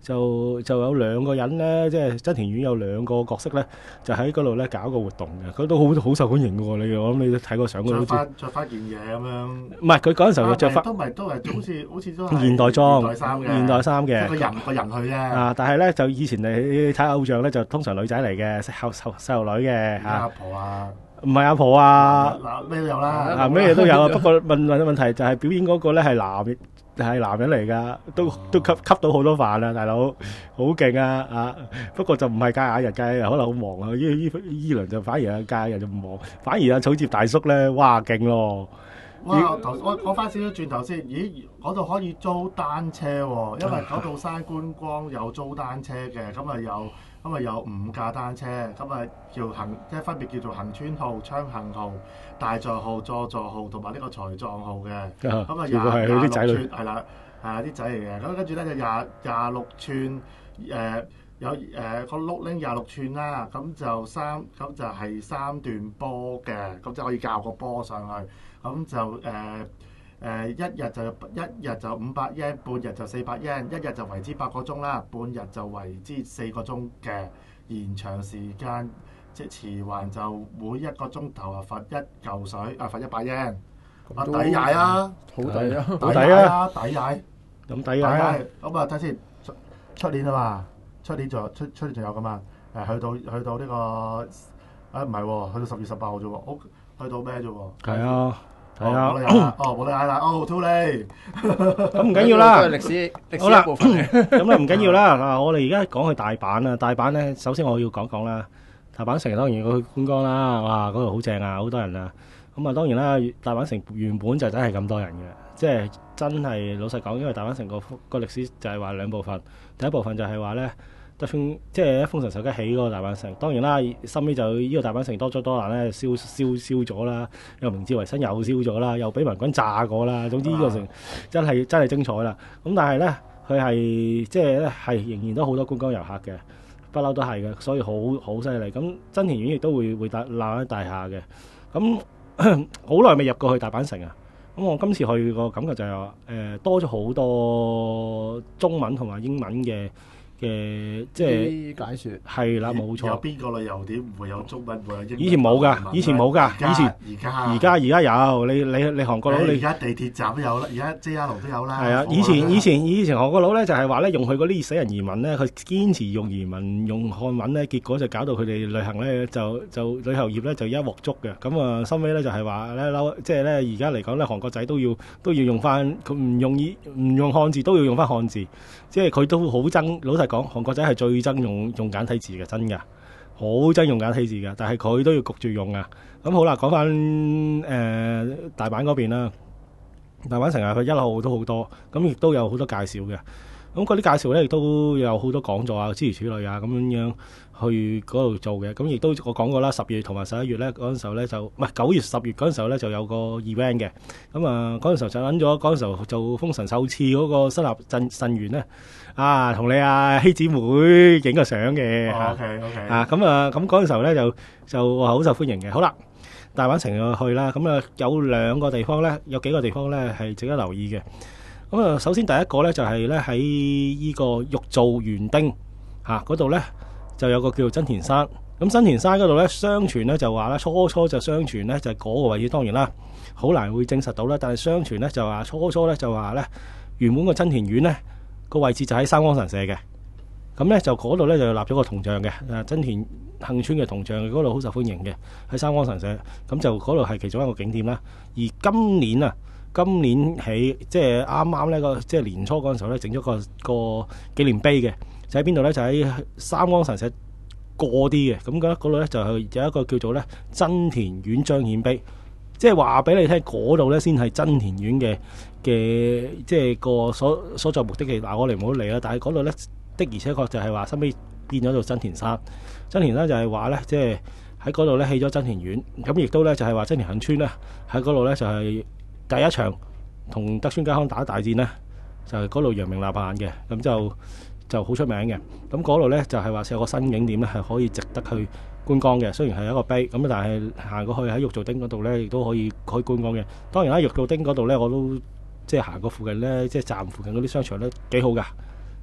就有兩個人咧，即係真田院有兩個角色咧，就喺嗰度咧搞個活動嘅，佢都好受歡迎嘅喎。我諗你都睇過相嗰度， 着翻件嘢咁樣。 唔係佢嗰陣時候着翻都係好似都係現代裝、 現代衫嘅， 個人去啫。 啊！但係咧就以前你睇偶像咧，就通常女仔嚟嘅，細路女嘅嚇。 阿婆啊！ 唔係阿婆啊！ 嗱咩都有啦， 啊咩嘢都有啊。不過問題就係表演嗰個咧係男人嚟㗎，都吸到好多飯啊！大佬好勁啊！不過就唔係假人，假人可能好忙啊。依輪就反而係假人就唔忙，反而阿草接大叔咧，哇勁咯！ 哇！我講翻少少轉頭先，咦？嗰度可以租單車喎，因為嗰度山觀光有租單車嘅，咁啊有5架單車，咁啊即係分別叫做行村號、昌行號、大座號、佐座號同埋呢個財藏號嘅，咁啊26寸係啦，啲仔嚟嘅，咁跟住咧就26寸有個碌拎26寸啦，咁就係3段波嘅，咁就可以教個波上去，咁就一日就500 yen， 半日就400 yen， 一日就為之8個鐘啦，半日就為之4個鐘嘅延長時間，即係遲還就每一個鐘頭啊罰1嚿水，罰100 yen， 抵踩啊， 好抵啊， 好抵啊， 抵踩， 咁抵啊， 咁啊睇先，出年啊嘛，出年仲有噶嘛，去到呢個唔係喎，去到10月18號啫喎，去到咩啫喎？ 係啊。係啊，冇得嗌啦，too late。 咁唔緊要啦， 歷史一部分嚟。 咁咧唔緊要啦。嗱，我哋而家講去大阪啊，大阪咧，首先我要講講啦。大阪城當然要去觀光啦，哇，嗰度好正啊，好多人啊。咁啊，當然啦，大阪城原本就真係咁多人嘅，即係真係老實講，因為大阪城個歷史就係話兩部分，第一部分就係話咧。即係豐臣秀吉起嗰個大阪城，當然啦，後尾就呢個大阪城多災多難咧，燒咗啦，又明治維新又燒咗啦，又俾民軍炸過啦。總之呢個城真係精彩啦。咁但係咧，佢係即係咧係仍然都好多觀光遊客嘅，不嬲都係嘅，所以好犀利。咁真田院亦都會鬧喺大廈嘅。咁好耐未入過去大阪城啊。咁我今次去個感覺就係話多咗好多中文同埋英文嘅即係解説係啦，冇錯。 有邊個旅遊點唔會有中文，會有英文？ 以前冇㗎，以前冇㗎。而家有。你韓國佬，你而家地鐵站都有啦，而家 JR 都有啦。 係啊，以前韓國佬咧就係話咧，用佢嗰啲死人移民咧，佢堅持用移民用漢文咧，結果就搞到佢哋旅行咧就旅遊業咧就一鑊粥嘅。咁啊，收尾咧就係話咧即係咧而家嚟講咧，韓國仔都要用翻佢唔用漢字都要用翻漢字，即係佢都好憎老實講，韓國仔係最憎用簡體字嘅，真㗎，好憎用簡體字㗎。但係佢都要焗住用啊。咁好啦，講翻大阪嗰邊啦。大阪城佢一路都好多，咁亦都有好多介紹嘅。咁嗰啲介紹咧，亦都有好多講座啊，諸如此類啊，咁樣去嗰度做嘅。咁亦都我講過啦，10月同埋11月咧嗰陣時候咧就唔係9月10月嗰陣時候咧就有個 event 嘅。咁啊嗰陣時候就揾咗嗰陣時候做豐臣秀次嗰個新立陣員咧同你希姊妹影個相嘅。 OK 咁嗰陣時候咧就好受歡迎嘅。好啦，大阪城去啦，咁啊有兩個地方咧，有幾個地方咧係值得留意嘅。咁啊，首先第一個咧就係咧喺呢個玉造園丁嗰度咧就有個叫做真田山。咁真田山嗰度咧，相傳咧就話咧初就相傳咧就係嗰個位置，當然啦，好難會證實到啦。但係相傳咧就話初咧就話咧原本個真田院咧個位置就喺三光神社嘅。咁咧就嗰度咧就立咗個銅像嘅，真田幸村嘅銅像，嗰度好受歡迎嘅，喺三光神社。咁就嗰度係其中一個景點啦。而今年起即係啱啱呢即係年初嗰陣時候咧，整咗個紀念碑嘅，就喺邊度咧？就喺三光神社過啲嘅。咁嗰度咧就係有一個叫做咧真田院彰顯碑，即係話俾你聽嗰度咧先係真田院嘅即係個所在目的嘅。嗱，我哋唔好嚟啦。但係嗰度咧的而且確就係話收尾變咗做真田山。真田山就係話咧，即係喺嗰度咧起咗真田院，咁亦都咧就係話真田幸村咧喺嗰度咧就係第一場同德川家康打大戰咧，就係嗰度揚名立萬嘅，咁就好出名嘅。咁嗰度咧就係話有個新景點咧，係可以值得去觀光嘅。雖然係一個碑，咁但係行過去喺玉造町嗰度咧，亦都可以觀光嘅。當然啦，玉造町嗰度咧，我都即係行過附近咧，即係站附近嗰啲商場咧幾好㗎，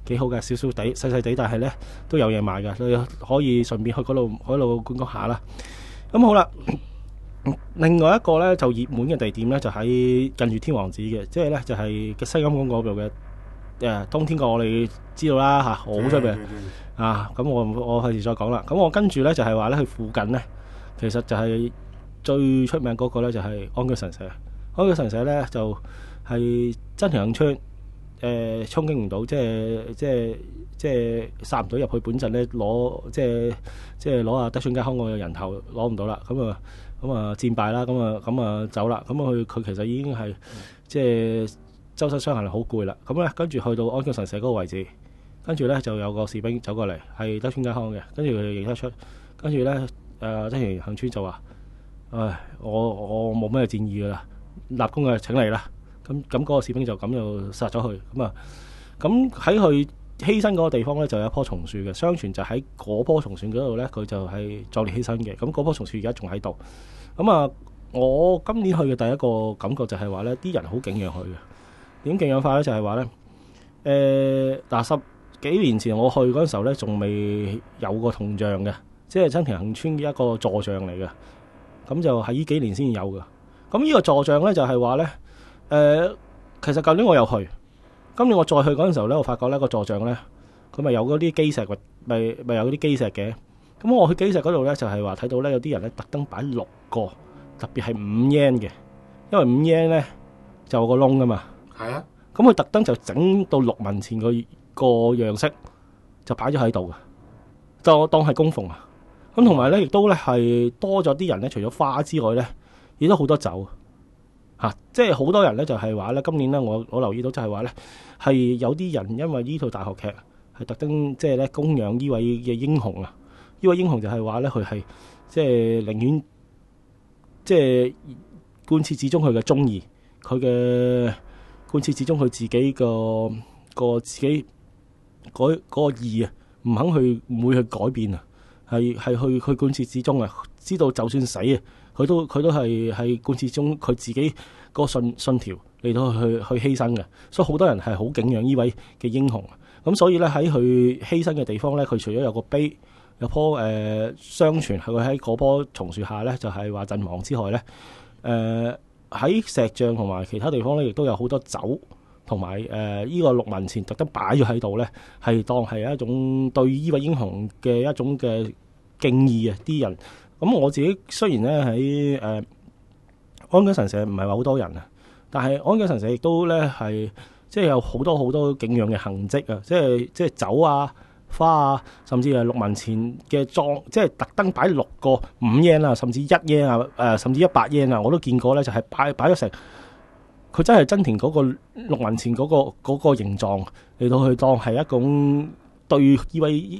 幾好嘅，少少地細細地，但係咧都有嘢賣嘅，你可以順便去嗰度觀光下啦。咁好啦，另外一個咧就熱門嘅地點咧就喺近住天王寺嘅，即係咧就係嘅西金宮嗰度嘅冬天閣，我哋知道啦嚇，好出名啊！咁我費事再講啦。咁我跟住咧就係話咧，佢附近咧其實就係最出名嗰個咧就係安居神社。安居神社咧就係真田幸村衝擊唔到，即係殺唔到入去本陣咧，攞即係攞阿德川家康個人頭攞唔到啦，咁啊戰敗啦，咁啊走啦，咁佢其實已經係即係周身傷痕好攰啦，咁咧跟住去到安居神社嗰個位置，跟住咧就有個士兵走過嚟，係德川家康嘅，跟住佢哋認得出，跟住咧真田幸村就話：唉，我冇咩戰意噶啦，立功嘅請嚟啦。咁嗰個士兵就咁就殺咗佢，咁喺佢犧牲嗰個地方咧就有一棵松樹嘅，相傳就喺嗰棵松樹嗰度咧佢就係壯烈犧牲嘅，咁嗰棵松樹而家仲喺度。我今年去嘅第一個感覺就係話咧，啲人好敬仰佢嘅。點敬仰法咧就係話咧，10幾年前我去嗰陣時候咧，仲未有個銅像嘅，即係真田幸村嘅一個座像嚟嘅，咁就喺呢幾年先有嘅。咁呢個座像咧就係話咧。其實舊年我有去，今年我再去嗰陣時候咧，我發覺呢個座像咧，佢咪有嗰啲基石，咪有啲基石嘅。咁我去基石嗰度咧，就係話睇到咧有啲人咧特登擺6個，特別係5 yen 嘅，因為5 yen 咧就有個窿噶嘛。係啊。咁佢特登就整到6文錢個樣式，就擺咗喺度嘅，當係供奉啊。咁同埋咧，亦都咧係多咗啲人咧，除咗花之外咧，亦都好多酒。即係好多人咧，就係話咧，今年咧，我留意到就係話咧，係有啲人因為呢套大學劇係特登即係咧供養呢位嘅英雄啊！呢位英雄就係話咧，佢係即係寧願即係貫徹始終佢嘅忠義，佢嘅貫徹始終佢自己個自己嗰個義啊，唔會去改變啊，係去貫徹始終啊！知道就算死啊！佢都係貫徹中佢自己個信條嚟到去犧牲嘅，所以好多人係好敬仰呢位嘅英雄。咁所以咧喺佢犧牲嘅地方咧，佢除咗有個碑，有棵相傳係佢喺嗰棵松樹下咧，就係話陣亡之外咧，喺石像同埋其他地方咧，亦都有好多酒同埋呢個6文錢特登擺咗喺度咧，係當係一種對呢位英雄嘅一種嘅敬意啊！啲人。咁我自己雖然咧喺安居神社唔係話好多人啊，但係安居神社亦都咧係即係有好多敬仰嘅痕跡啊！即係酒啊、花啊，甚至係6文錢嘅裝，即係特登擺6個5 yen 啊，甚至1 yen 啊，甚至100 yen啊，我都見過咧，就係擺咗成佢真係真田嗰個6文錢嗰個形狀嚟到去當係一種對呢位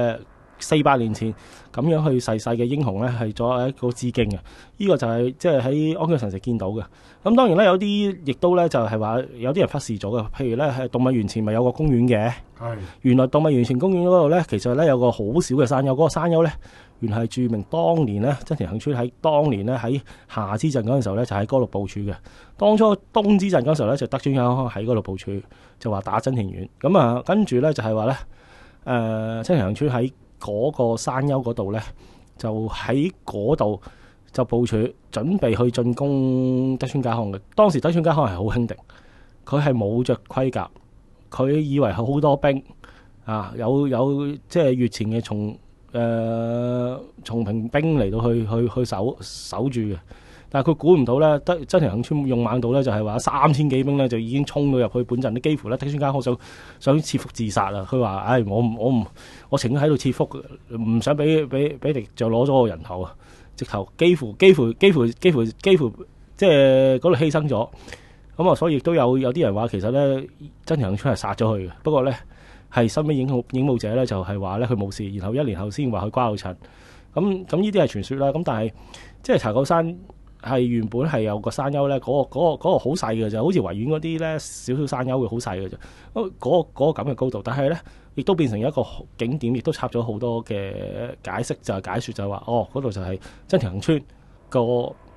400年前咁樣去逝世嘅英雄咧，係作為一個致敬嘅。呢個就係即係喺安居神社見到嘅。咁當然咧，有啲亦都咧就係話有啲人忽視咗嘅。譬如咧係動物園前咪有個公園嘅，係原來動物園前公園嗰度咧，其實咧有個好少嘅山丘。嗰個山丘咧，原來係著名當年咧真田幸村喺當年咧喺夏之陣嗰陣時候咧，就喺嗰度部署嘅。當初冬之陣嗰陣時候咧，就德川家康喺嗰度部署，就話打真田丸。咁啊，跟住咧就係話咧，真田幸村喺嗰個山丘嗰度咧，就喺嗰度就部署，準備去進攻德川家康嘅。當時德川家康係好輕敵，佢係冇着盔甲，佢以為係好多兵啊，有即係越前嘅松平兵嚟到去守住嘅。但係佢估唔到咧，真田幸村用猛到咧，就係話3000幾兵咧，就已經衝到入去本陣，啲幾乎咧德川家康想切腹自殺啦。佢話：唉，我情願喺度切腹，唔想俾敵就攞咗個人頭啊！直頭幾乎即係嗰度犧牲咗。咁啊，所以亦都有啲人話，其實咧真田幸村係殺咗佢嘅。不過咧係身邊影武者咧就係話咧佢冇事，然後1年後先話佢瓜老襯。咁呢啲係傳說啦。咁但係即係柴臼山。係原本係有個山丘咧，嗰個好細嘅啫，好似維園嗰啲咧少少山丘會好細嘅啫。嗰個咁嘅高度，但係咧亦都變成一個景點，亦都插咗好多嘅解釋，就係解説就係話，嗰度就係真田幸村個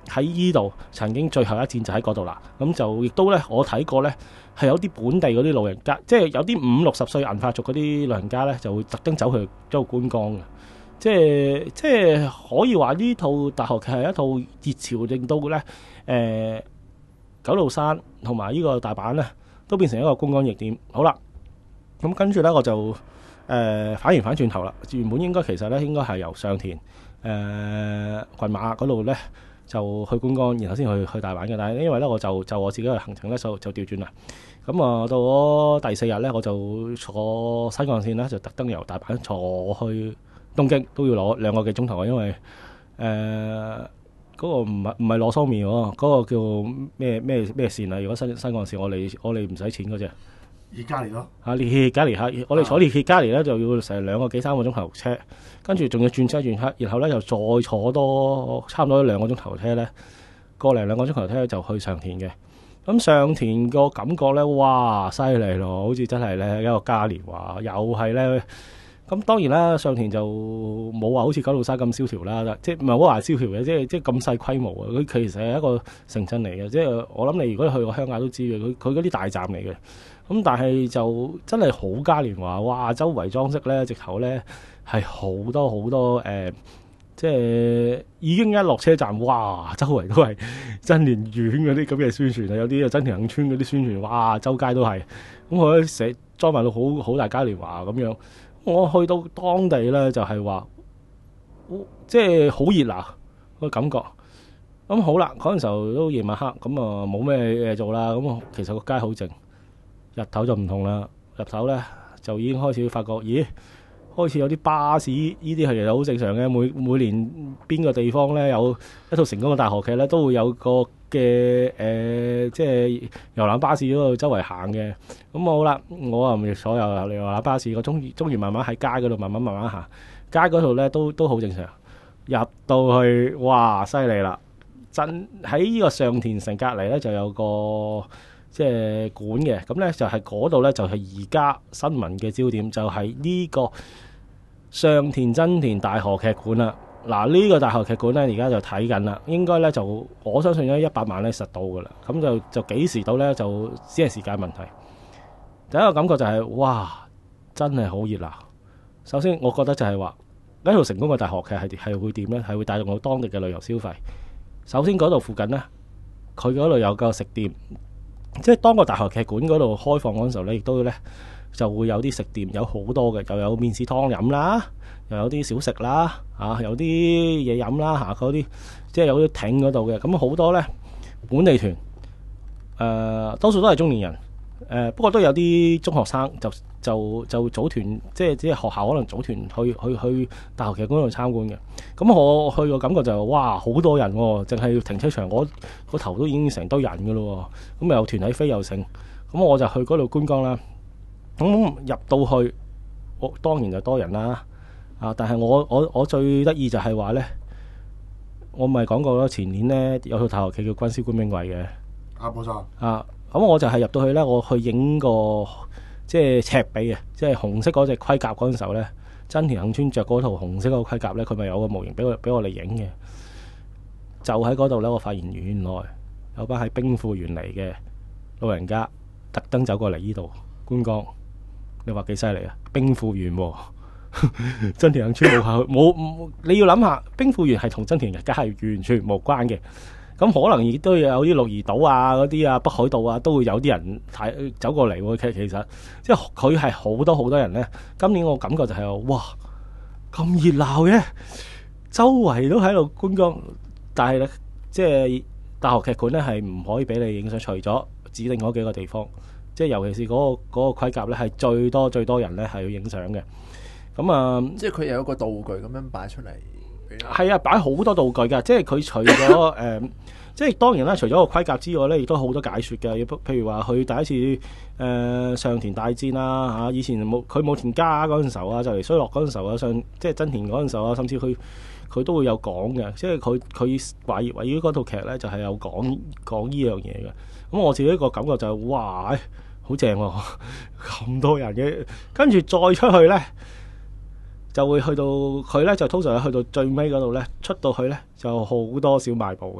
喺依度曾經最後一戰就喺嗰度啦。咁就亦都咧，我睇過咧係有啲本地嗰啲老人家，即係有啲50-60歲銀髮族嗰啲老人家咧，就會特登走去觀光嘅。即係可以話呢套大河劇係一套熱潮，令到咧九路山同埋呢個大阪咧都變成一個觀光熱點。好啦，咁跟住咧我就反轉頭啦。原本應該其實咧應該係由上田群馬嗰度咧就去觀光，然後先去大阪嘅。但係因為咧我就我自己嘅行程咧就調轉啦。咁到咗第4日咧，我就坐新幹線咧，就特登由大阪坐去東京，都要攞2個幾鐘頭啊。因為嗰個唔係羅蘇面喎，嗰個叫咩線啊？如果新幹線我哋唔使錢嗰隻。 而家嚟咯， 烈血加尼我哋坐烈血加尼咧就要成2個幾3個鐘頭車，跟住仲要轉車，然後咧又再坐多差唔多2個鐘頭車咧，個零2個鐘頭車就去上田嘅。咁上田個感覺咧，哇，犀利咯，好似真係咧一個嘉年華，又係咧。咁當然啦，上田就冇話好似九路山咁蕭條啦，即係唔係好話蕭條嘅，即係咁細規模啊！佢其實係一個城鎮嚟嘅，即係我諗你如果去過鄉下都知嘅，佢嗰啲大站嚟嘅。咁但係就真係好嘉年華，哇！周圍裝飾咧，直頭咧係好多即係已經一落車站，哇！周圍都係真田院嗰啲咁嘅宣傳啊，有啲真田幸村嗰啲宣傳，哇！周街都係，咁佢寫裝埋到好大嘉年華咁樣。我去到當地咧，就係話，即係好熱鬧個感覺。咁好啦，嗰陣時候都夜晚黑，咁啊冇咩嘢做啦。咁其實個街好靜，日頭就唔同啦。日頭咧就已經開始發覺，咦，開始有啲巴士，呢啲係其實好正常嘅。每年邊個地方咧有一套成功嘅大河劇咧，都會有個嘅即係遊覽巴士嗰度周圍行嘅。咁好啦，我啊唔所有遊覽巴士，我中意慢慢喺街嗰度慢慢行。街嗰度咧都好正常。入到去，哇，犀利啦！真喺呢個上田城隔離咧就有個即係館嘅，咁咧就係嗰度咧就係而家新聞嘅焦點，就係呢個上田真田大河劇館啦。嗱，呢個大河劇館咧而家就睇緊啦，應該咧就我相信咧100萬咧實到噶啦，咁就幾時到咧就只係時間問題。第一個感覺就係哇，真係好熱鬧。首先我覺得就係話一套成功嘅大河劇係會點咧？係會帶動到當地嘅旅遊消費。首先嗰度附近咧，佢嗰度有個食店，即係當個大河劇館嗰度開放嗰陣時候咧，亦都咧就會有啲食店，有好多嘅，又有麵豉湯飲啦，又有啲小食啦，有啲嘢飲啦，嗰啲即係有啲艇嗰度嘅，咁好多咧本地團，多數都係中年人，不過都有啲中學生就組團，即係學校可能組團去大河劇館度參觀嘅。咁我去個感覺就係哇，好多人喎，淨係停車場嗰頭都已經成堆人㗎咯喎，咁又團體飛又成，咁我就去嗰度觀光啦。咁入到去，我當然就多人啦，但係我最得意就係話咧，我咪講過咯，前年咧有套大河劇叫《軍師官兵衛》嘅， 冇錯。 咁我就係入到去咧，我去影個即係赤比啊，即係紅色嗰隻盔甲嗰陣時候咧，真田幸村着嗰套紅色嗰個盔甲咧，佢咪有個模型俾我嚟影嘅。就喺嗰度咧，我發現原來有班喺兵庫園嚟嘅老人家特登走過嚟呢度觀光。你話幾犀利啊？兵庫園喎，真田幸村冇，你要諗下，兵庫園係同真田日家係完全無關嘅。咁可能亦都有啲鹿兒島啊、嗰啲啊、北海道啊，都會有啲人走過嚟喎。其實即係佢係好多人咧。今年我感覺就係哇，咁熱鬧嘅，周圍都喺度觀光。但係咧，即係大河劇館咧係唔可以俾你影相，除咗指定嗰幾個地方。即係尤其是嗰個盔甲咧係最多人咧係要影相嘅。咁即係佢有一個道具咁樣擺出嚟。 係啊，擺好多道具㗎，即係佢除咗即係當然啦，除咗個盔甲之外咧，亦都好多解說嘅。譬如話佢第一次上田大戰啦，以前佢冇田家嗰陣時候啊，就嚟衰落嗰陣時候啊，即係真田嗰陣時候啊，甚至佢都會有講嘅。即係佢話圍繞嗰套劇咧，就係有講呢樣嘢嘅。咁我自己個感覺就係哇，好正喎，咁多人嘅，跟住再出去咧。就會去到佢咧，就通常去到最尾嗰度咧，出到去咧就好多小賣部嘅。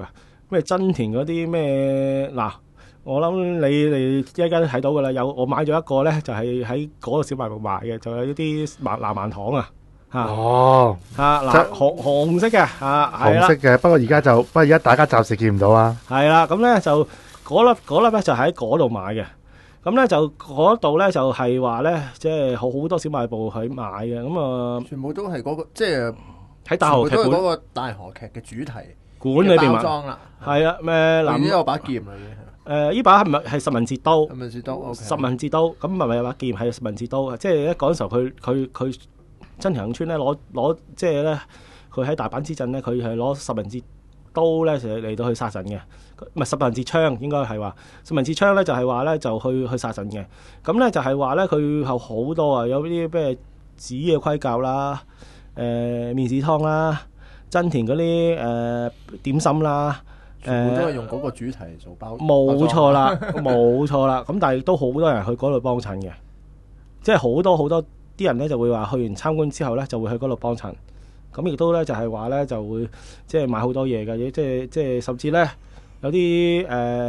咩真田嗰啲咩嗱，我諗你哋一家都睇到噶啦，我買咗一個咧，就係喺嗰個小賣部賣嘅，就有一啲南蠻糖啊。 哦， 嗱紅色嘅紅色嘅，不過而家大家暫時見唔到啊。 係啦，咁咧就嗰粒咧就喺嗰度買嘅，咁咧就嗰度咧就係話咧，即係好多小賣部去買嘅，咁啊， 全部都係嗰個即係喺大河劇全部都係嗰館個大河劇嘅主題館裏邊買， 包裝啦。 係啊，咩嗱，呢有把劍嚟嘅， 呢把係咪係十文字刀？ 係咪先都十文字刀，咁咪有把劍係十文字刀，即係一嗰陣時候佢真田幸村咧攞即係咧，佢喺大阪之陣咧，佢係攞十文字刀咧嚟到去殺神嘅，唔係十文字槍應該係話十文字槍咧就係話咧就去殺神嘅，咁咧就係話咧佢有好多啊，有啲咩紙嘅盔甲啦，麵豉湯啦，真田嗰啲點心啦。 全部都係用嗰個主題做包。 冇錯啦，冇錯啦。咁但係都好多人去嗰度幫襯嘅，即係好多啲人咧就會話去完參觀之後咧就會去嗰度幫襯。咁亦都咧就係話咧就會即係買好多嘢嘅，即係甚至咧有啲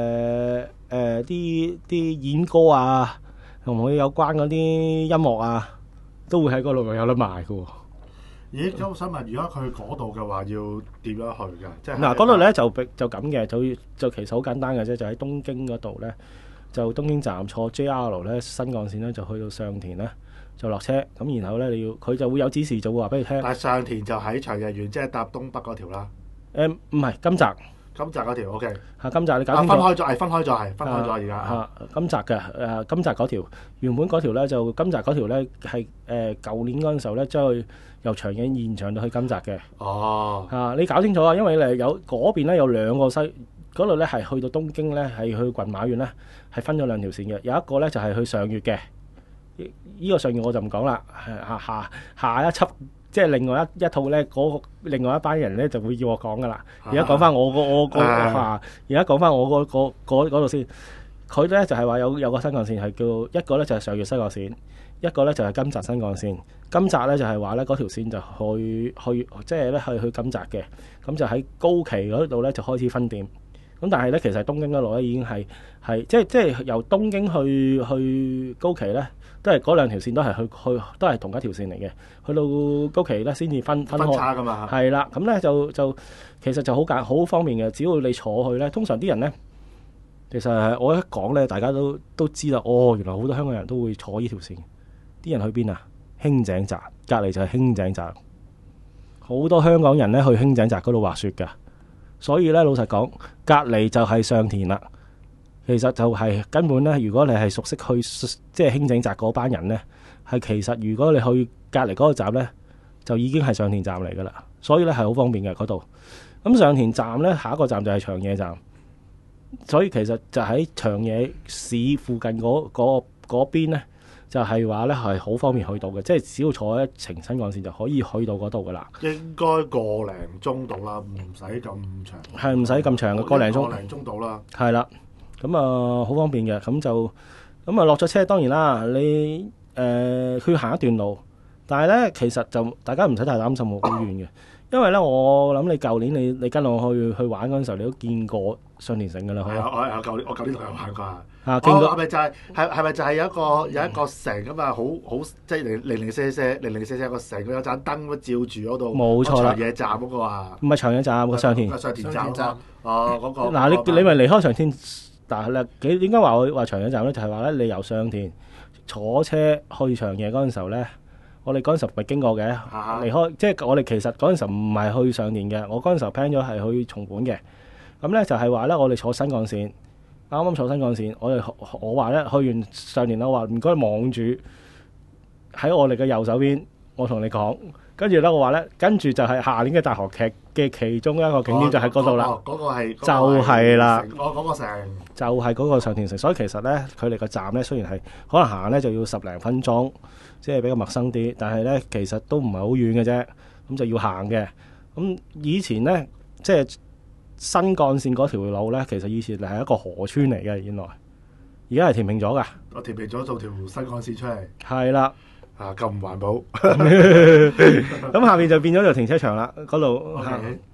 啲演歌啊，同佢有關嗰啲音樂啊，都會喺嗰度有得賣嘅喎。 咦，咁我想問，如果佢嗰度嘅話，要點樣去㗎？即係嗱，嗰度咧就咁嘅，就其實好簡單嘅啫，就喺東京嗰度咧，就東京站坐 JR 咧新幹線咧就去到上田咧。就落車，咁然後咧佢就會有指示，就會話俾你聽。 但係上田就喺長野縣，即係搭東北嗰條啦。 唔係金澤嗰條 OK。 金澤你搞清楚。 分開咗而家。 金澤嘅金澤嗰條原本嗰條咧就金澤嗰條咧係舊年嗰陣時候咧將佢由長野延長到去金澤嘅。 哦。 你搞清楚啊，因為你有嗰邊咧有兩個嗰度咧係去到東京咧係去群馬縣咧係分咗兩條線嘅，有一個咧就係去上越嘅。呢個上月我就唔講啦，下一輯即係另外一套咧，另外一班人咧就會叫我講噶啦。而家講翻而家講翻我嗰度先。佢咧就係話有個新幹線係叫一個咧就係上月新幹線，一個咧就係金澤新幹線。金澤咧就係話咧嗰條線就去即係咧去金澤嘅，咁就喺高崎嗰度咧就開始分店。咁但係咧其實東京嗰度咧已經係即係由東京去高崎咧。都係嗰兩條線都係去都係同一條線嚟嘅，去到高崎咧先至分叉噶嘛。 係啦，咁咧就其實就好方便嘅，只要你坐去咧，通常啲人咧，其實我一講咧，大家都知啦。哦，原來好多香港人都會坐呢條線。啲人去邊啊？輕井澤隔離就係輕井澤，好多香港人咧去輕井澤嗰度滑雪㗎。所以咧老實講，隔離就係上田啦。其實就係根本咧，如果你係熟悉去即係輕井澤嗰班人咧，係其實如果你去隔離嗰個站咧，就已經係上田站嚟噶啦，所以咧係好方便嘅嗰度。咁上田站咧，下一個站就係長野站，所以其實就喺長野市附近嗰邊咧，就係話咧係好方便去到嘅，即係只要坐一程新幹線就可以去到嗰度噶啦。 應該個零鐘到啦，唔使咁長。 係唔使咁長嘅，個零鐘到啦。 係啦。咁好方便嘅，咁落咗車，當然啦，你佢行一段路，但係咧其實就大家唔使太擔心好遠嘅，因為咧我諗你舊年你跟我去玩嗰陣時候，你都見過上田城㗎啦，係啊，我舊年同你玩過啊。 係咪就係有一個城咁啊？好即係零四個城，佢有盞燈咁照住嗰度。 冇錯啦， 長野站嗰個啊。 唔係長野站，個上田站。哦，嗰個。 嗱，你咪離開長田。但係咧，點解話長野站咧？就係話咧，你由上田坐車去長野嗰陣時候咧，我哋嗰陣時咪經過嘅，離開即係我哋其實嗰陣時唔係去上田嘅，我嗰陣時 plan 咗係去松本嘅。咁咧就係話咧，我哋坐新幹線，啱坐新幹線，我話咧去完上田，我話唔該望住喺我哋嘅右手邊，我同你講。跟住咧，我話咧，跟住就係下年嘅大河劇嘅其中一個景點就喺嗰度啦。 嗰個係就係啦。 嗰個城就係嗰個上田城，所以其實咧，佢哋個站咧雖然係可能行咧就要10零分鐘，即係比較陌生啲，但係咧其實都唔係好遠嘅啫，咁就要行嘅。咁以前咧，即係新幹線嗰條路咧，其實以前係一個河川嚟嘅，原來而家係填平咗噶。 我填平咗做條新幹線出嚟。 係啦。 咁唔環保。 咁下面就變咗就停車場啦，嗰度。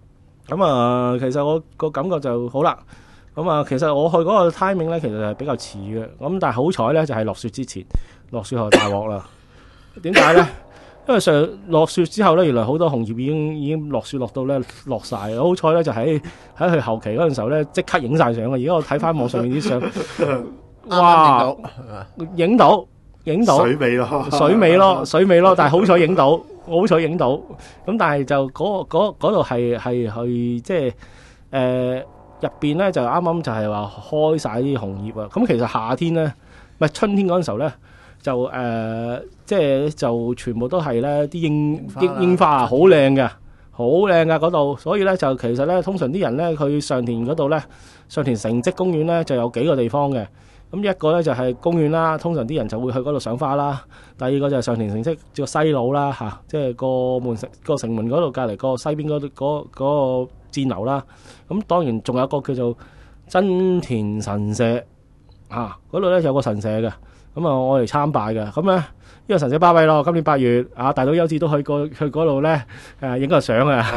咁啊，其實我個感覺就好啦。咁啊，其實我去嗰個 timing 咧，其實係比較遲嘅。咁但係好彩咧，就係落雪之前，落雪後大鑊啦。點解咧？因為上落雪之後咧，原來好多紅葉已經落雪落到咧落晒。好彩咧，就喺佢後期嗰陣時候咧，即刻影晒相嘅。而家我睇翻網上面啲相，哇！影到水尾咯， 水尾咯。但係好彩影到，咁但係就嗰度係去即係入邊咧就啱啱就係話開晒啲紅葉啊！咁其實夏天咧，唔係春天嗰陣時候咧，就即係就全部都係咧啲櫻花啊，好靚嘅嗰度。所以咧就其實咧，通常啲人咧去上田嗰度咧，上田城跡公園咧就有幾個地方嘅。咁一個咧就係公園啦，通常啲人就會去嗰度賞花啦。第二個就係上田城跡叫西路啦，嚇，即係個城門嗰度隔離個西邊嗰個箭樓啦。咁當然仲有一個叫做真田神社嚇，嗰度咧有個神社嘅。咁啊，我嚟參拜嘅。咁咧呢個神社巴閉咯，今年8月啊，大島優子都去嗰度咧影個相啊。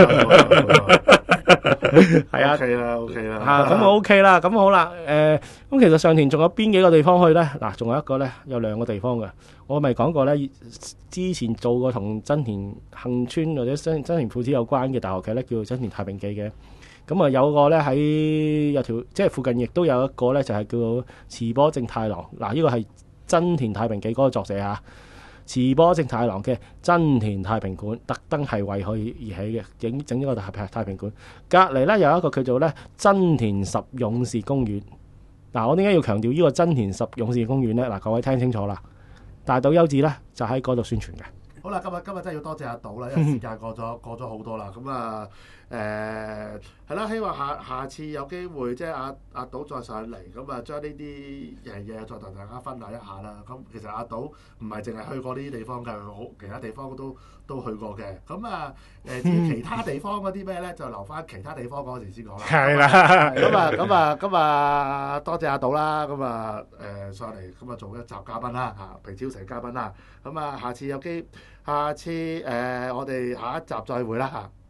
係啊 ，OK 啦， 咁我 OK 啦，咁好啦，咁其實上田仲有邊幾個地方去咧？嗱，仲有一個咧，有2個地方嘅，我咪講過咧，之前做過同真田幸村或者真田父子有關嘅大學劇咧，叫做真田太平記嘅。咁啊，有個咧有條即係附近，亦都有一個咧，就係叫做池波正太郎。嗱，呢個係真田太平記嗰個作者啊。池波正太郎嘅真田太平館，特登係為佢而起嘅，整咗個太平館。隔離咧有一個叫做咧真田十勇士公園。嗱，我點解要強調呢個真田十勇士公園咧？嗱，各位聽清楚啦，大島優子咧就喺嗰度宣傳嘅。 好啦，今日真係要多謝阿島啦，因為時間過咗好多啦。咁啊係啦，希望下次有機會即係阿島再上嚟，咁啊將呢啲嘢再同大家分享一下啦。咁其實阿島唔係淨係去過呢啲地方嘅，好其他地方都去過嘅。咁啊至於其他地方嗰啲咩咧，就留翻其他地方嗰時先講啦。 係啦， 咁啊多謝阿島啦。咁啊上嚟咁啊做一集嘉賓啦嚇，平朝成嘉賓啦。咁啊下次我哋下一集再會啦嚇。